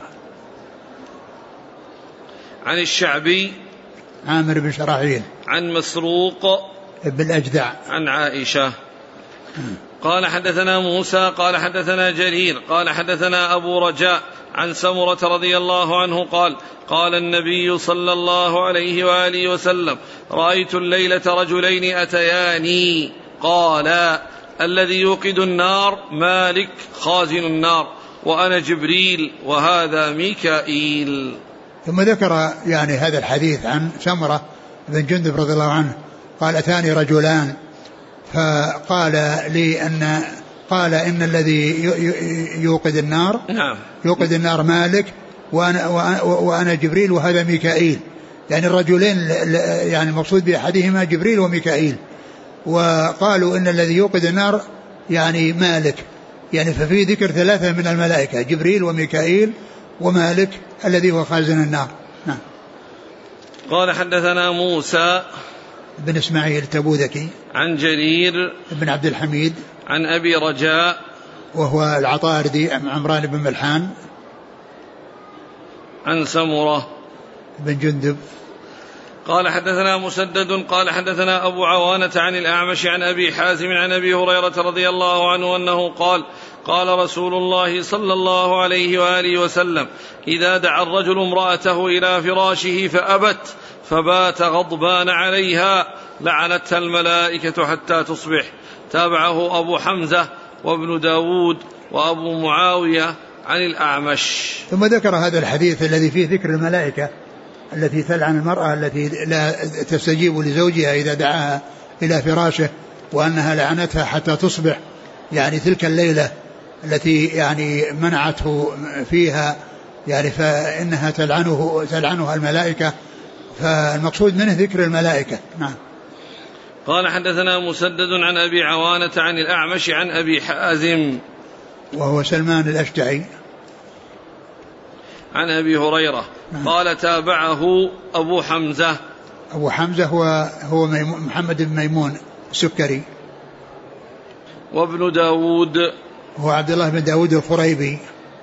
عن الشعبي عامر بن شراحيل عن مسروق ابن الأجدع عن عائشة. قال حدثنا موسى قال حدثنا جرير قال حدثنا أبو رجاء عن سمرة رضي الله عنه قال قال النبي صلى الله عليه وآله وسلم رأيت الليلة رجلين أتياني قال الذي يوقد النار مالك خازن النار وأنا جبريل وهذا ميكائيل. ثم ذكر يعني هذا الحديث عن سمرة بن جندب رضي الله عنه قال أتاني رجلان فقال لي إن الذي يوقد النار نعم. يوقد النار مالك وأنا جبريل وهذا ميكائيل، يعني الرجلين يعني المقصود بأحدهما جبريل وميكائيل، وقالوا إن الذي يوقد النار يعني مالك، يعني ففي ذكر 3 من الملائكة جبريل وميكائيل ومالك الذي هو خازن النار. نعم. قال حدثنا موسى بن إسماعيل التبوذكي عن جرير بن عبد الحميد عن أبي رجاء وهو العطاردي عمران بن ملحان عن سمرة بن جندب. قال حدثنا مسدد قال حدثنا أبو عوانة عن الأعمش عن أبي حازم عن أبي هريرة رضي الله عنه أنه قال قال رسول الله صلى الله عليه وآله وسلم إذا دعا الرجل امرأته إلى فراشه فأبت فبات غضبان عليها لعنتها الملائكة حتى تصبح. تابعه أبو حمزة وابن داود وأبو معاوية عن الأعمش. ثم ذكر هذا الحديث الذي فيه ذكر الملائكة التي تلعن المرأة التي لا تستجيب لزوجها إذا دعاها إلى فراشه، وأنها لعنتها حتى تصبح، يعني تلك الليلة التي يعني منعته فيها، يعني فإنها تلعنها الملائكة، فالمقصود منه ذكر الملائكة. نعم. قال حدثنا مسدد عن أبي عوانة عن الأعمش عن أبي حازم وهو سلمان الأشجعي عن أبي هريرة. نعم. قال تابعه أبو حمزة. أبو حمزة هو محمد بن ميمون السكري. وابن داود هو عبد الله بن داود الخريبي.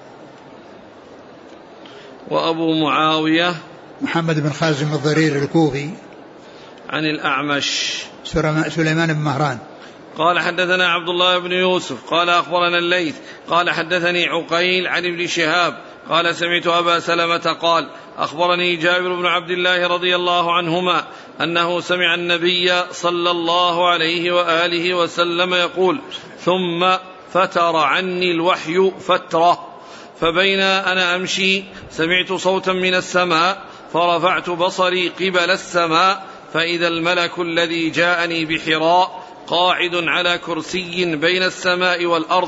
وأبو معاوية محمد بن خازم الضرير الكوفي عن الأعمش سليمان بن مهران. قال حدثنا عبد الله بن يوسف قال أخبرنا الليث قال حدثني عقيل عن ابن شهاب قال سمعت أبا سلمة قال أخبرني جابر بن عبد الله رضي الله عنهما أنه سمع النبي صلى الله عليه وآله وسلم يقول ثم فتر عني الوحي فترة فبين أنا أمشي سمعت صوتا من السماء فرفعت بصري قبل السماء فإذا الملك الذي جاءني بحراء قاعد على كرسي بين السماء والأرض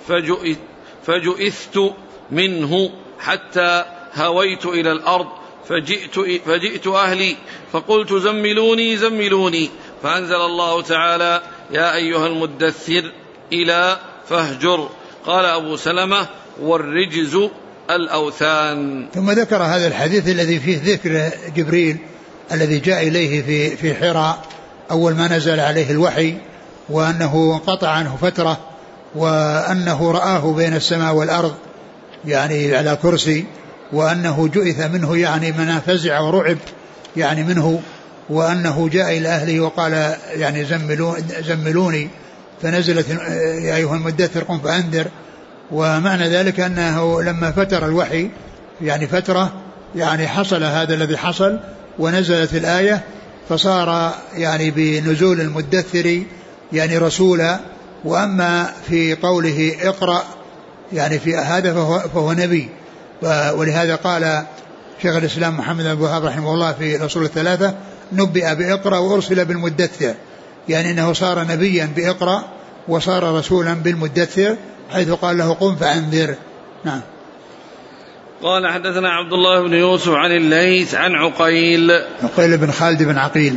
فجئثت منه حتى هويت إلى الأرض فجئت أهلي فقلت زملوني فأنزل الله تعالى يا أيها المدثر إلى فاهجر. قال أبو سلمة والرجز الأوثان. ثم ذكر هذا الحديث الذي فيه ذكر جبريل الذي جاء إليه في حراء أول ما نزل عليه الوحي، وأنه انقطع عنه فترة، وأنه رآه بين السماء والأرض يعني على كرسي، وأنه جئث منه يعني من فزع ورعب يعني منه، وأنه جاء إلى أهله وقال يعني زملوني فنزلت يا أيها المدثر قم فأنذر. ومعنى ذلك أنه لما فتر الوحي يعني فترة يعني حصل هذا الذي حصل ونزلت الآية، فصار يعني بنزول المدثر يعني رسولا. وأما في قوله اقرأ يعني في هذا فهو نبي، ولهذا قال شيخ الإسلام محمد بن وهاب رحمه الله في الأصول الثلاثة نبئ بإقرأ وأرسل بالمدثر، يعني أنه صار نبيا بإقرأ وصار رسولا بالمدثر، حيث قال له قم فأنذر. نعم. قال حدثنا عبد الله بن يوسف عن الليث عن عقيل بن خالد بن عقيل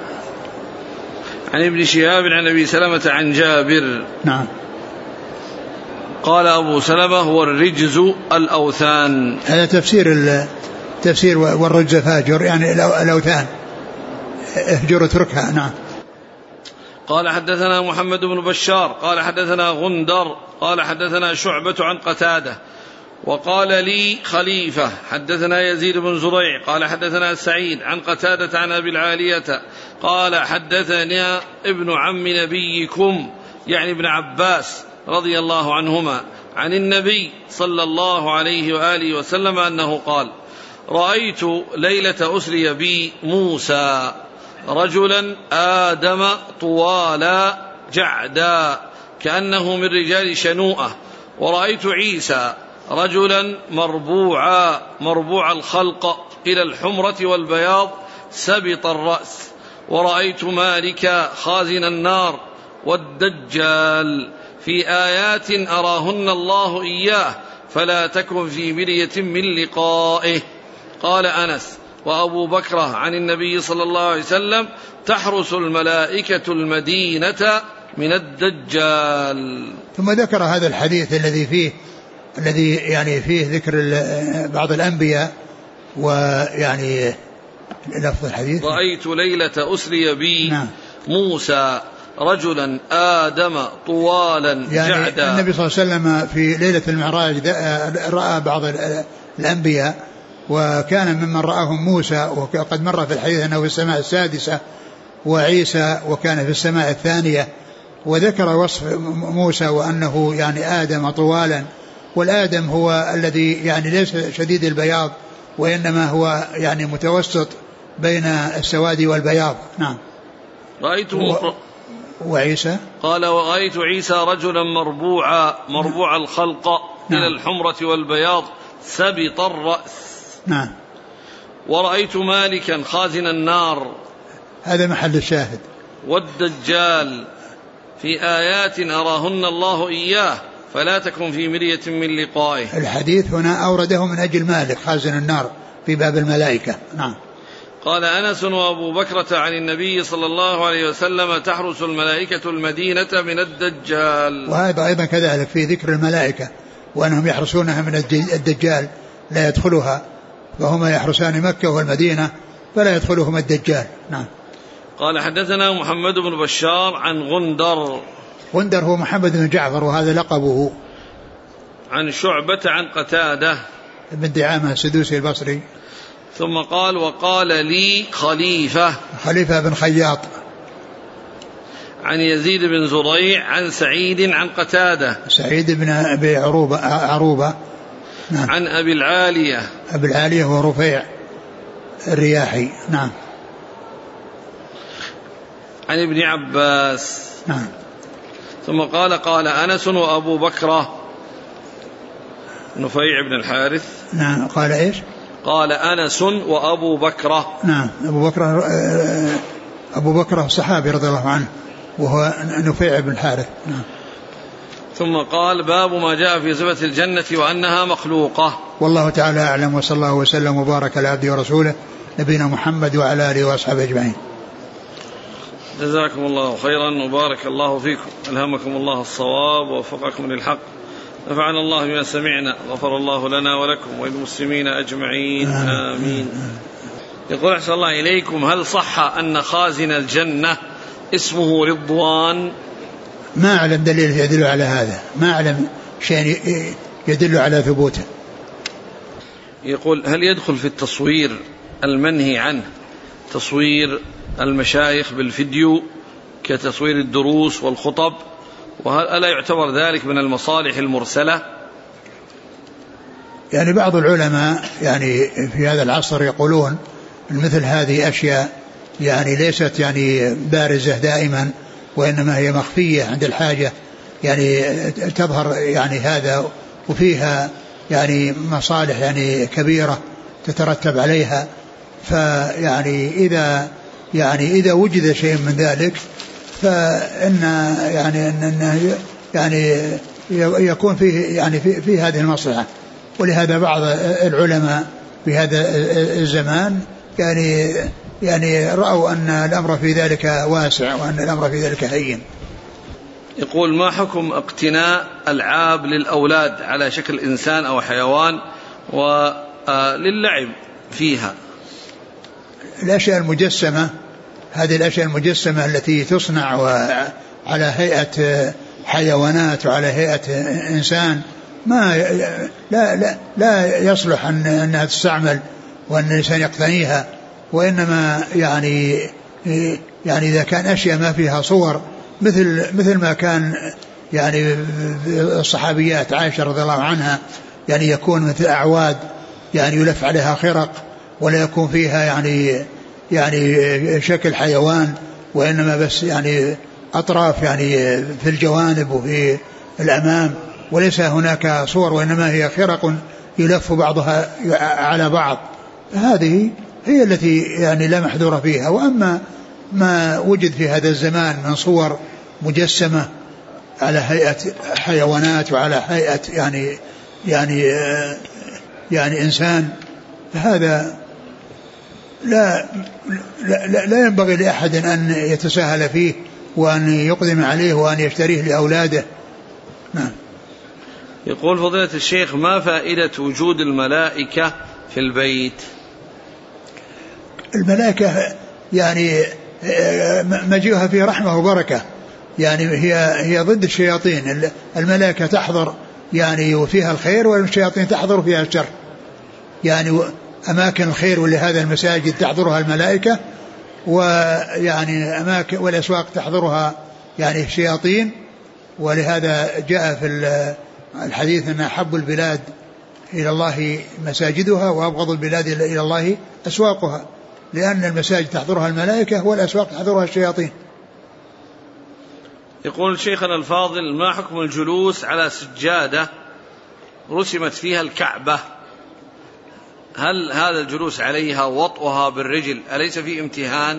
عن ابن شهاب عن أبي سلمة عن جابر. نعم. قال أبو سلمة هو الرجز الأوثان. هذا تفسير والرجز فاجر يعني الأوثان اهجر اتركها. نعم. قال حدثنا محمد بن بشار قال حدثنا غندر قال حدثنا شعبة عن قتادة وقال لي خليفة حدثنا يزيد بن زريع قال حدثنا سعيد عن قتادة عن أبي العالية قال حدثنا ابن عم نبيكم يعني ابن عباس رضي الله عنهما عن النبي صلى الله عليه وآله وسلم أنه قال رأيت ليلة أسري بي موسى رجلا آدم طوالا جعدا كأنه من رجال شنوءة، ورأيت عيسى رجلا مربوع الخلق إلى الحمرة والبياض سبط الرأس، ورأيت مالك خازن النار والدجال في آيات أراهن الله إياه فلا تكن في مرية من لقائه. قال أنس وأبو بكر عن النبي صلى الله عليه وسلم تحرس الملائكة المدينة من الدجال. ثم ذكر هذا الحديث الذي فيه الذي يعني فيه ذكر بعض الأنبياء، ويعني لفظ الحديث رأيت ليلة أسري بي نعم. موسى رجلا آدم طوالا يعني جعدا. النبي صلى الله عليه وسلم في ليلة المعراج رأى بعض الأنبياء، وكان ممن رآهم موسى، وقد مر في الحديث أنه في السماء السادسة، وعيسى وكان في السماء الثانية، وذكر وصف موسى وأنه يعني آدم طوالا، والآدم هو الذي يعني ليس شديد البياض، وإنما هو يعني متوسط بين السواد والبياض. نعم. وعيسى قال ورأيت عيسى رجلا مربوع الخلق نعم. إلى الحمرة والبياض سبط الرأس. نعم. ورأيت مالكا خازن النار، هذا محل الشاهد. والدجال في آيات أراهن الله إياه فلا تكن في مرية من لقائه. الحديث هنا أورده من أجل مالك خازن النار في باب الملائكة. نعم. قال أنس وأبو بكرة عن النبي صلى الله عليه وسلم تحرس الملائكة المدينة من الدجال. وهذا أيضا كذلك في ذكر الملائكة وأنهم يحرسونها من الدجال لا يدخلها، فهما يحرسان مكة والمدينة فلا يدخلهم الدجال. نعم. قال حدثنا محمد بن بشار عن غندر هو محمد بن جعفر وهذا لقبه، عن شعبة عن قتادة بن دعامة السدوسي البصري. ثم قال وقال لي خليفة بن خياط عن يزيد بن زريع عن سعيد عن قتادة سعيد بن أبي عروبة نعم. عن أبي العالية هو رفيع الرياحي. نعم. عن ابن عباس. نعم. ثم قال أنس وأبو بكرة نفيع بن الحارث. نعم. قال إيش؟ قال أنس وأبو بكرة. نعم. أبو بكرة صحابي رضي الله عنه وهو نفيع بن الحارث. نعم. ثم قال باب ما جاء في صفة الجنة وأنها مخلوقة. والله تعالى أعلم، وصلى الله وسلم وبارك على عبده ورسوله نبينا محمد وعلى آله وأصحابه أجمعين. جزاكم الله خيرا وبارك الله فيكم، ألهمكم الله الصواب ووفقكم للحق، نفعنا الله بما سمعنا، غفر الله لنا ولكم وللمسلمين أجمعين آمين. يقول أحسن الله إليكم، هل صح أن خازن الجنة اسمه رضوان؟ ما أعلم دليل يدل على هذا، ما أعلم شيء يدل على ثبوته. يقول هل يدخل في التصوير المنهي عنه تصوير المشايخ بالفيديو كتصوير الدروس والخطب، وهل ألا يعتبر ذلك من المصالح المرسلة؟ يعني بعض العلماء يعني في هذا العصر يقولون مثل هذه أشياء يعني ليست يعني بارزة دائما، وإنما هي مخفية عند الحاجة، يعني تظهر يعني هذا وفيها يعني مصالح يعني كبيرة تترتب عليها. فيعني إذا وجد شيء من ذلك فإن يعني يكون فيه يعني في هذه المصلحة. ولهذا بعض العلماء في هذا الزمان يعني رأوا أن الأمر في ذلك واسع وأن الأمر في ذلك هين. يقول ما حكم اقتناء ألعاب للأولاد على شكل إنسان أو حيوان وللعب فيها؟ الأشياء المجسمة، هذه الأشياء المجسمة التي تصنع على هيئة حيوانات وعلى هيئة إنسان لا يصلح أنها تستعمل وأن الإنسان يقتنيها، وإنما يعني إذا كان أشياء ما فيها صور مثل ما كان يعني الصحابيات عائشة رضي الله عنها، يعني يكون مثل أعواد يعني يلف عليها خرق ولا يكون فيها يعني شكل حيوان، وإنما بس يعني أطراف يعني في الجوانب وفي الأمام، وليس هناك صور وإنما هي خرق يلف بعضها على بعض. هذه هي التي يعني لا محذور فيها. وأما ما وجد في هذا الزمان من صور مجسمة على هيئة حيوانات وعلى هيئة يعني إنسان، فهذا لا ينبغي لأحد أن يتساهل فيه وأن يقدم عليه وأن يشتريه لأولاده. نعم. يقول فضيلة الشيخ: ما فائدة وجود الملائكة في البيت؟ الملائكة يعني مجيئها فيه رحمة وبركة، يعني هي ضد الشياطين. الملائكة تحضر يعني وفيها الخير، والشياطين تحضر فيها الشر. يعني أماكن الخير ولهذا المساجد تحضرها الملائكة، ويعني أماكن والأسواق تحضرها يعني الشياطين. ولهذا جاء في الحديث أن أحب البلاد إلى الله مساجدها، وأبغض البلاد إلى الله أسواقها، لأن المساجد تحضرها الملائكة والأسواق تحضرها الشياطين. يقول شيخنا الفاضل: ما حكم الجلوس على سجادة رسمت فيها الكعبة؟ هل هذا الجلوس عليها وطئها بالرجل أليس فيه امتهان؟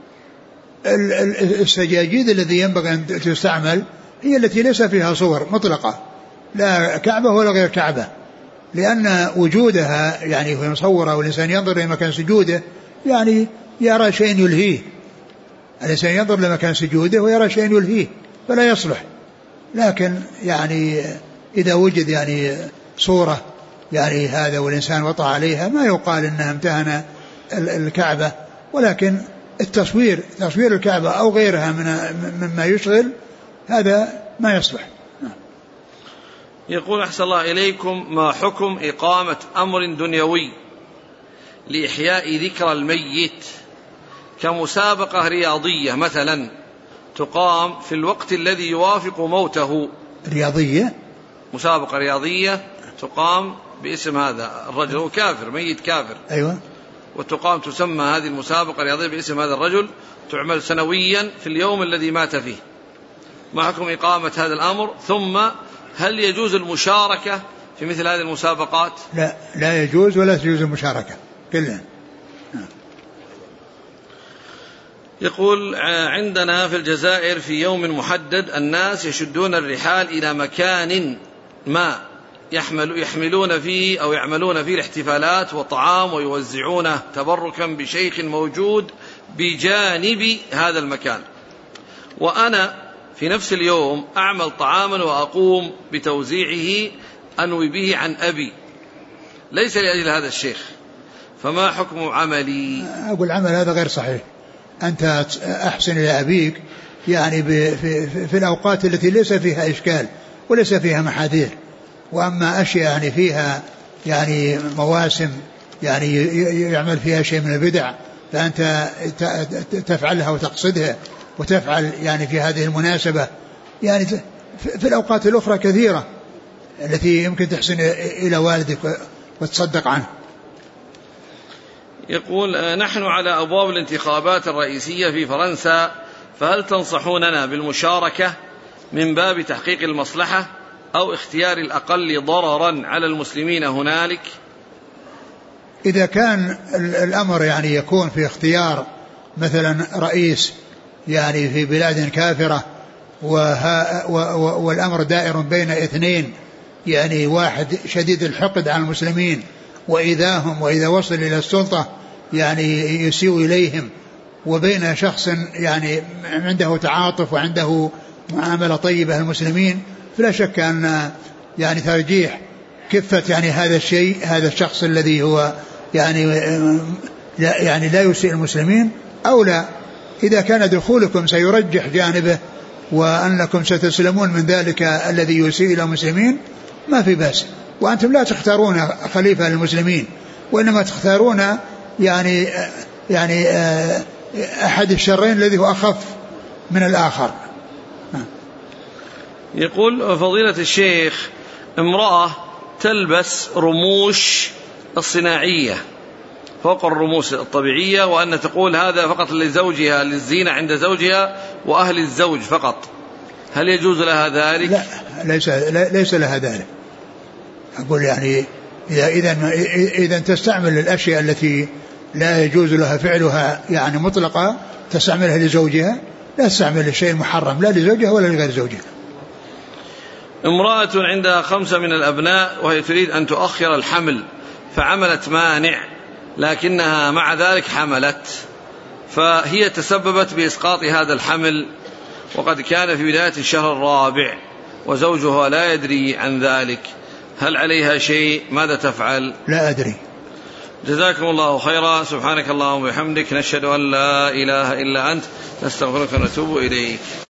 السجاجيد الذي ينبغي أن تستعمل هي التي ليس فيها صور مطلقة، لا كعبة ولا غير كعبة، لأن وجودها يعني هي مصورة، والإنسان ينظر إلى مكان سجوده يعني يرى شيء يلهيه. الإنسان ينظر لمكان سجوده ويرى شيء يلهيه فلا يصلح. لكن يعني إذا وجد يعني صورة يعني هذا والإنسان وطأ عليها ما يقال إنها امتهن الكعبة، ولكن تصوير الكعبة أو غيرها مما يشغل هذا ما يصلح. يقول: أحسن الله إليكم، ما حكم إقامة أمر دنيوي لإحياء ذكرى الميت كمسابقة رياضية مثلا تقام في الوقت الذي يوافق موته؟ رياضية، مسابقة رياضية تقام باسم هذا الرجل، هو كافر ميت كافر، أيوة، وتقام تسمى هذه المسابقة الرياضية باسم هذا الرجل، تعمل سنويا في اليوم الذي مات فيه. ما حكم إقامة هذا الأمر؟ ثم هل يجوز المشاركة في مثل هذه المسابقات؟ لا يجوز ولا تجوز المشاركة كلها. يقول: عندنا في الجزائر في يوم محدد الناس يشدون الرحال إلى مكان ما يحملون فيه أو يعملون فيه الاحتفالات وطعام ويوزعونه تبركا بشيخ موجود بجانب هذا المكان، وأنا في نفس اليوم أعمل طعاما وأقوم بتوزيعه أنوي به عن أبي ليس لأجل هذا الشيخ، فما حكم عملي؟ أقول العمل هذا غير صحيح. أنت أحسن إلى أبيك يعني في الأوقات التي ليس فيها إشكال وليس فيها محاذير. وأما أشياء يعني فيها يعني مواسم يعني يعمل فيها شيء من البدع فأنت تفعلها وتقصدها وتفعل يعني في هذه المناسبة. يعني في الأوقات الأخرى كثيرة التي يمكن تحسن إلى والدك وتصدق عنه. يقول: نحن على أبواب الانتخابات الرئيسية في فرنسا، فهل تنصحوننا بالمشاركة من باب تحقيق المصلحة أو اختيار الأقل ضررا على المسلمين هنالك؟ إذا كان الأمر يعني يكون في اختيار مثلا رئيس يعني في بلاد كافرة والأمر دائر بين اثنين، يعني واحد شديد الحقد على المسلمين وإذا وصل إلى السلطة يعني يسيء إليهم، وبين شخص يعني عنده تعاطف وعنده معاملة طيبة المسلمين، فلا شك أن يعني ترجيح كفة يعني هذا الشيء هذا الشخص الذي هو يعني لا يسيء المسلمين أولى. إذا كان دخولكم سيرجح جانبه وأنكم ستسلمون من ذلك الذي يسيء إلى المسلمين ما في بأس. وأنتم لا تختارون خليفة للمسلمين، وإنما تختارون يعني أحد الشرين الذي هو أخف من الآخر. يقول: فضيلة الشيخ، امرأة تلبس رموش الصناعية فوق الرموش الطبيعية، وأن تقول هذا فقط لزوجها للزينة عند زوجها وأهل الزوج فقط، هل يجوز لها ذلك؟ لا ليس لها ذلك. أقول يعني إذا تستعمل الأشياء التي لا يجوز لها فعلها يعني مطلقة تستعملها لزوجها، لا تستعمل الشيء المحرم لا لزوجها ولا لغير زوجها. امرأة عندها 5 من الأبناء وهي تريد أن تؤخر الحمل فعملت مانع، لكنها مع ذلك حملت، فهي تسببت بإسقاط هذا الحمل وقد كان في بداية الشهر الرابع، وزوجها لا يدري عن ذلك، هل عليها شيء؟ ماذا تفعل؟ لا أدري. جزاكم الله خيرا. سبحانك اللهم وبحمدك، نشهد أن لا إله إلا أنت، نستغفرك ونتوب إليك.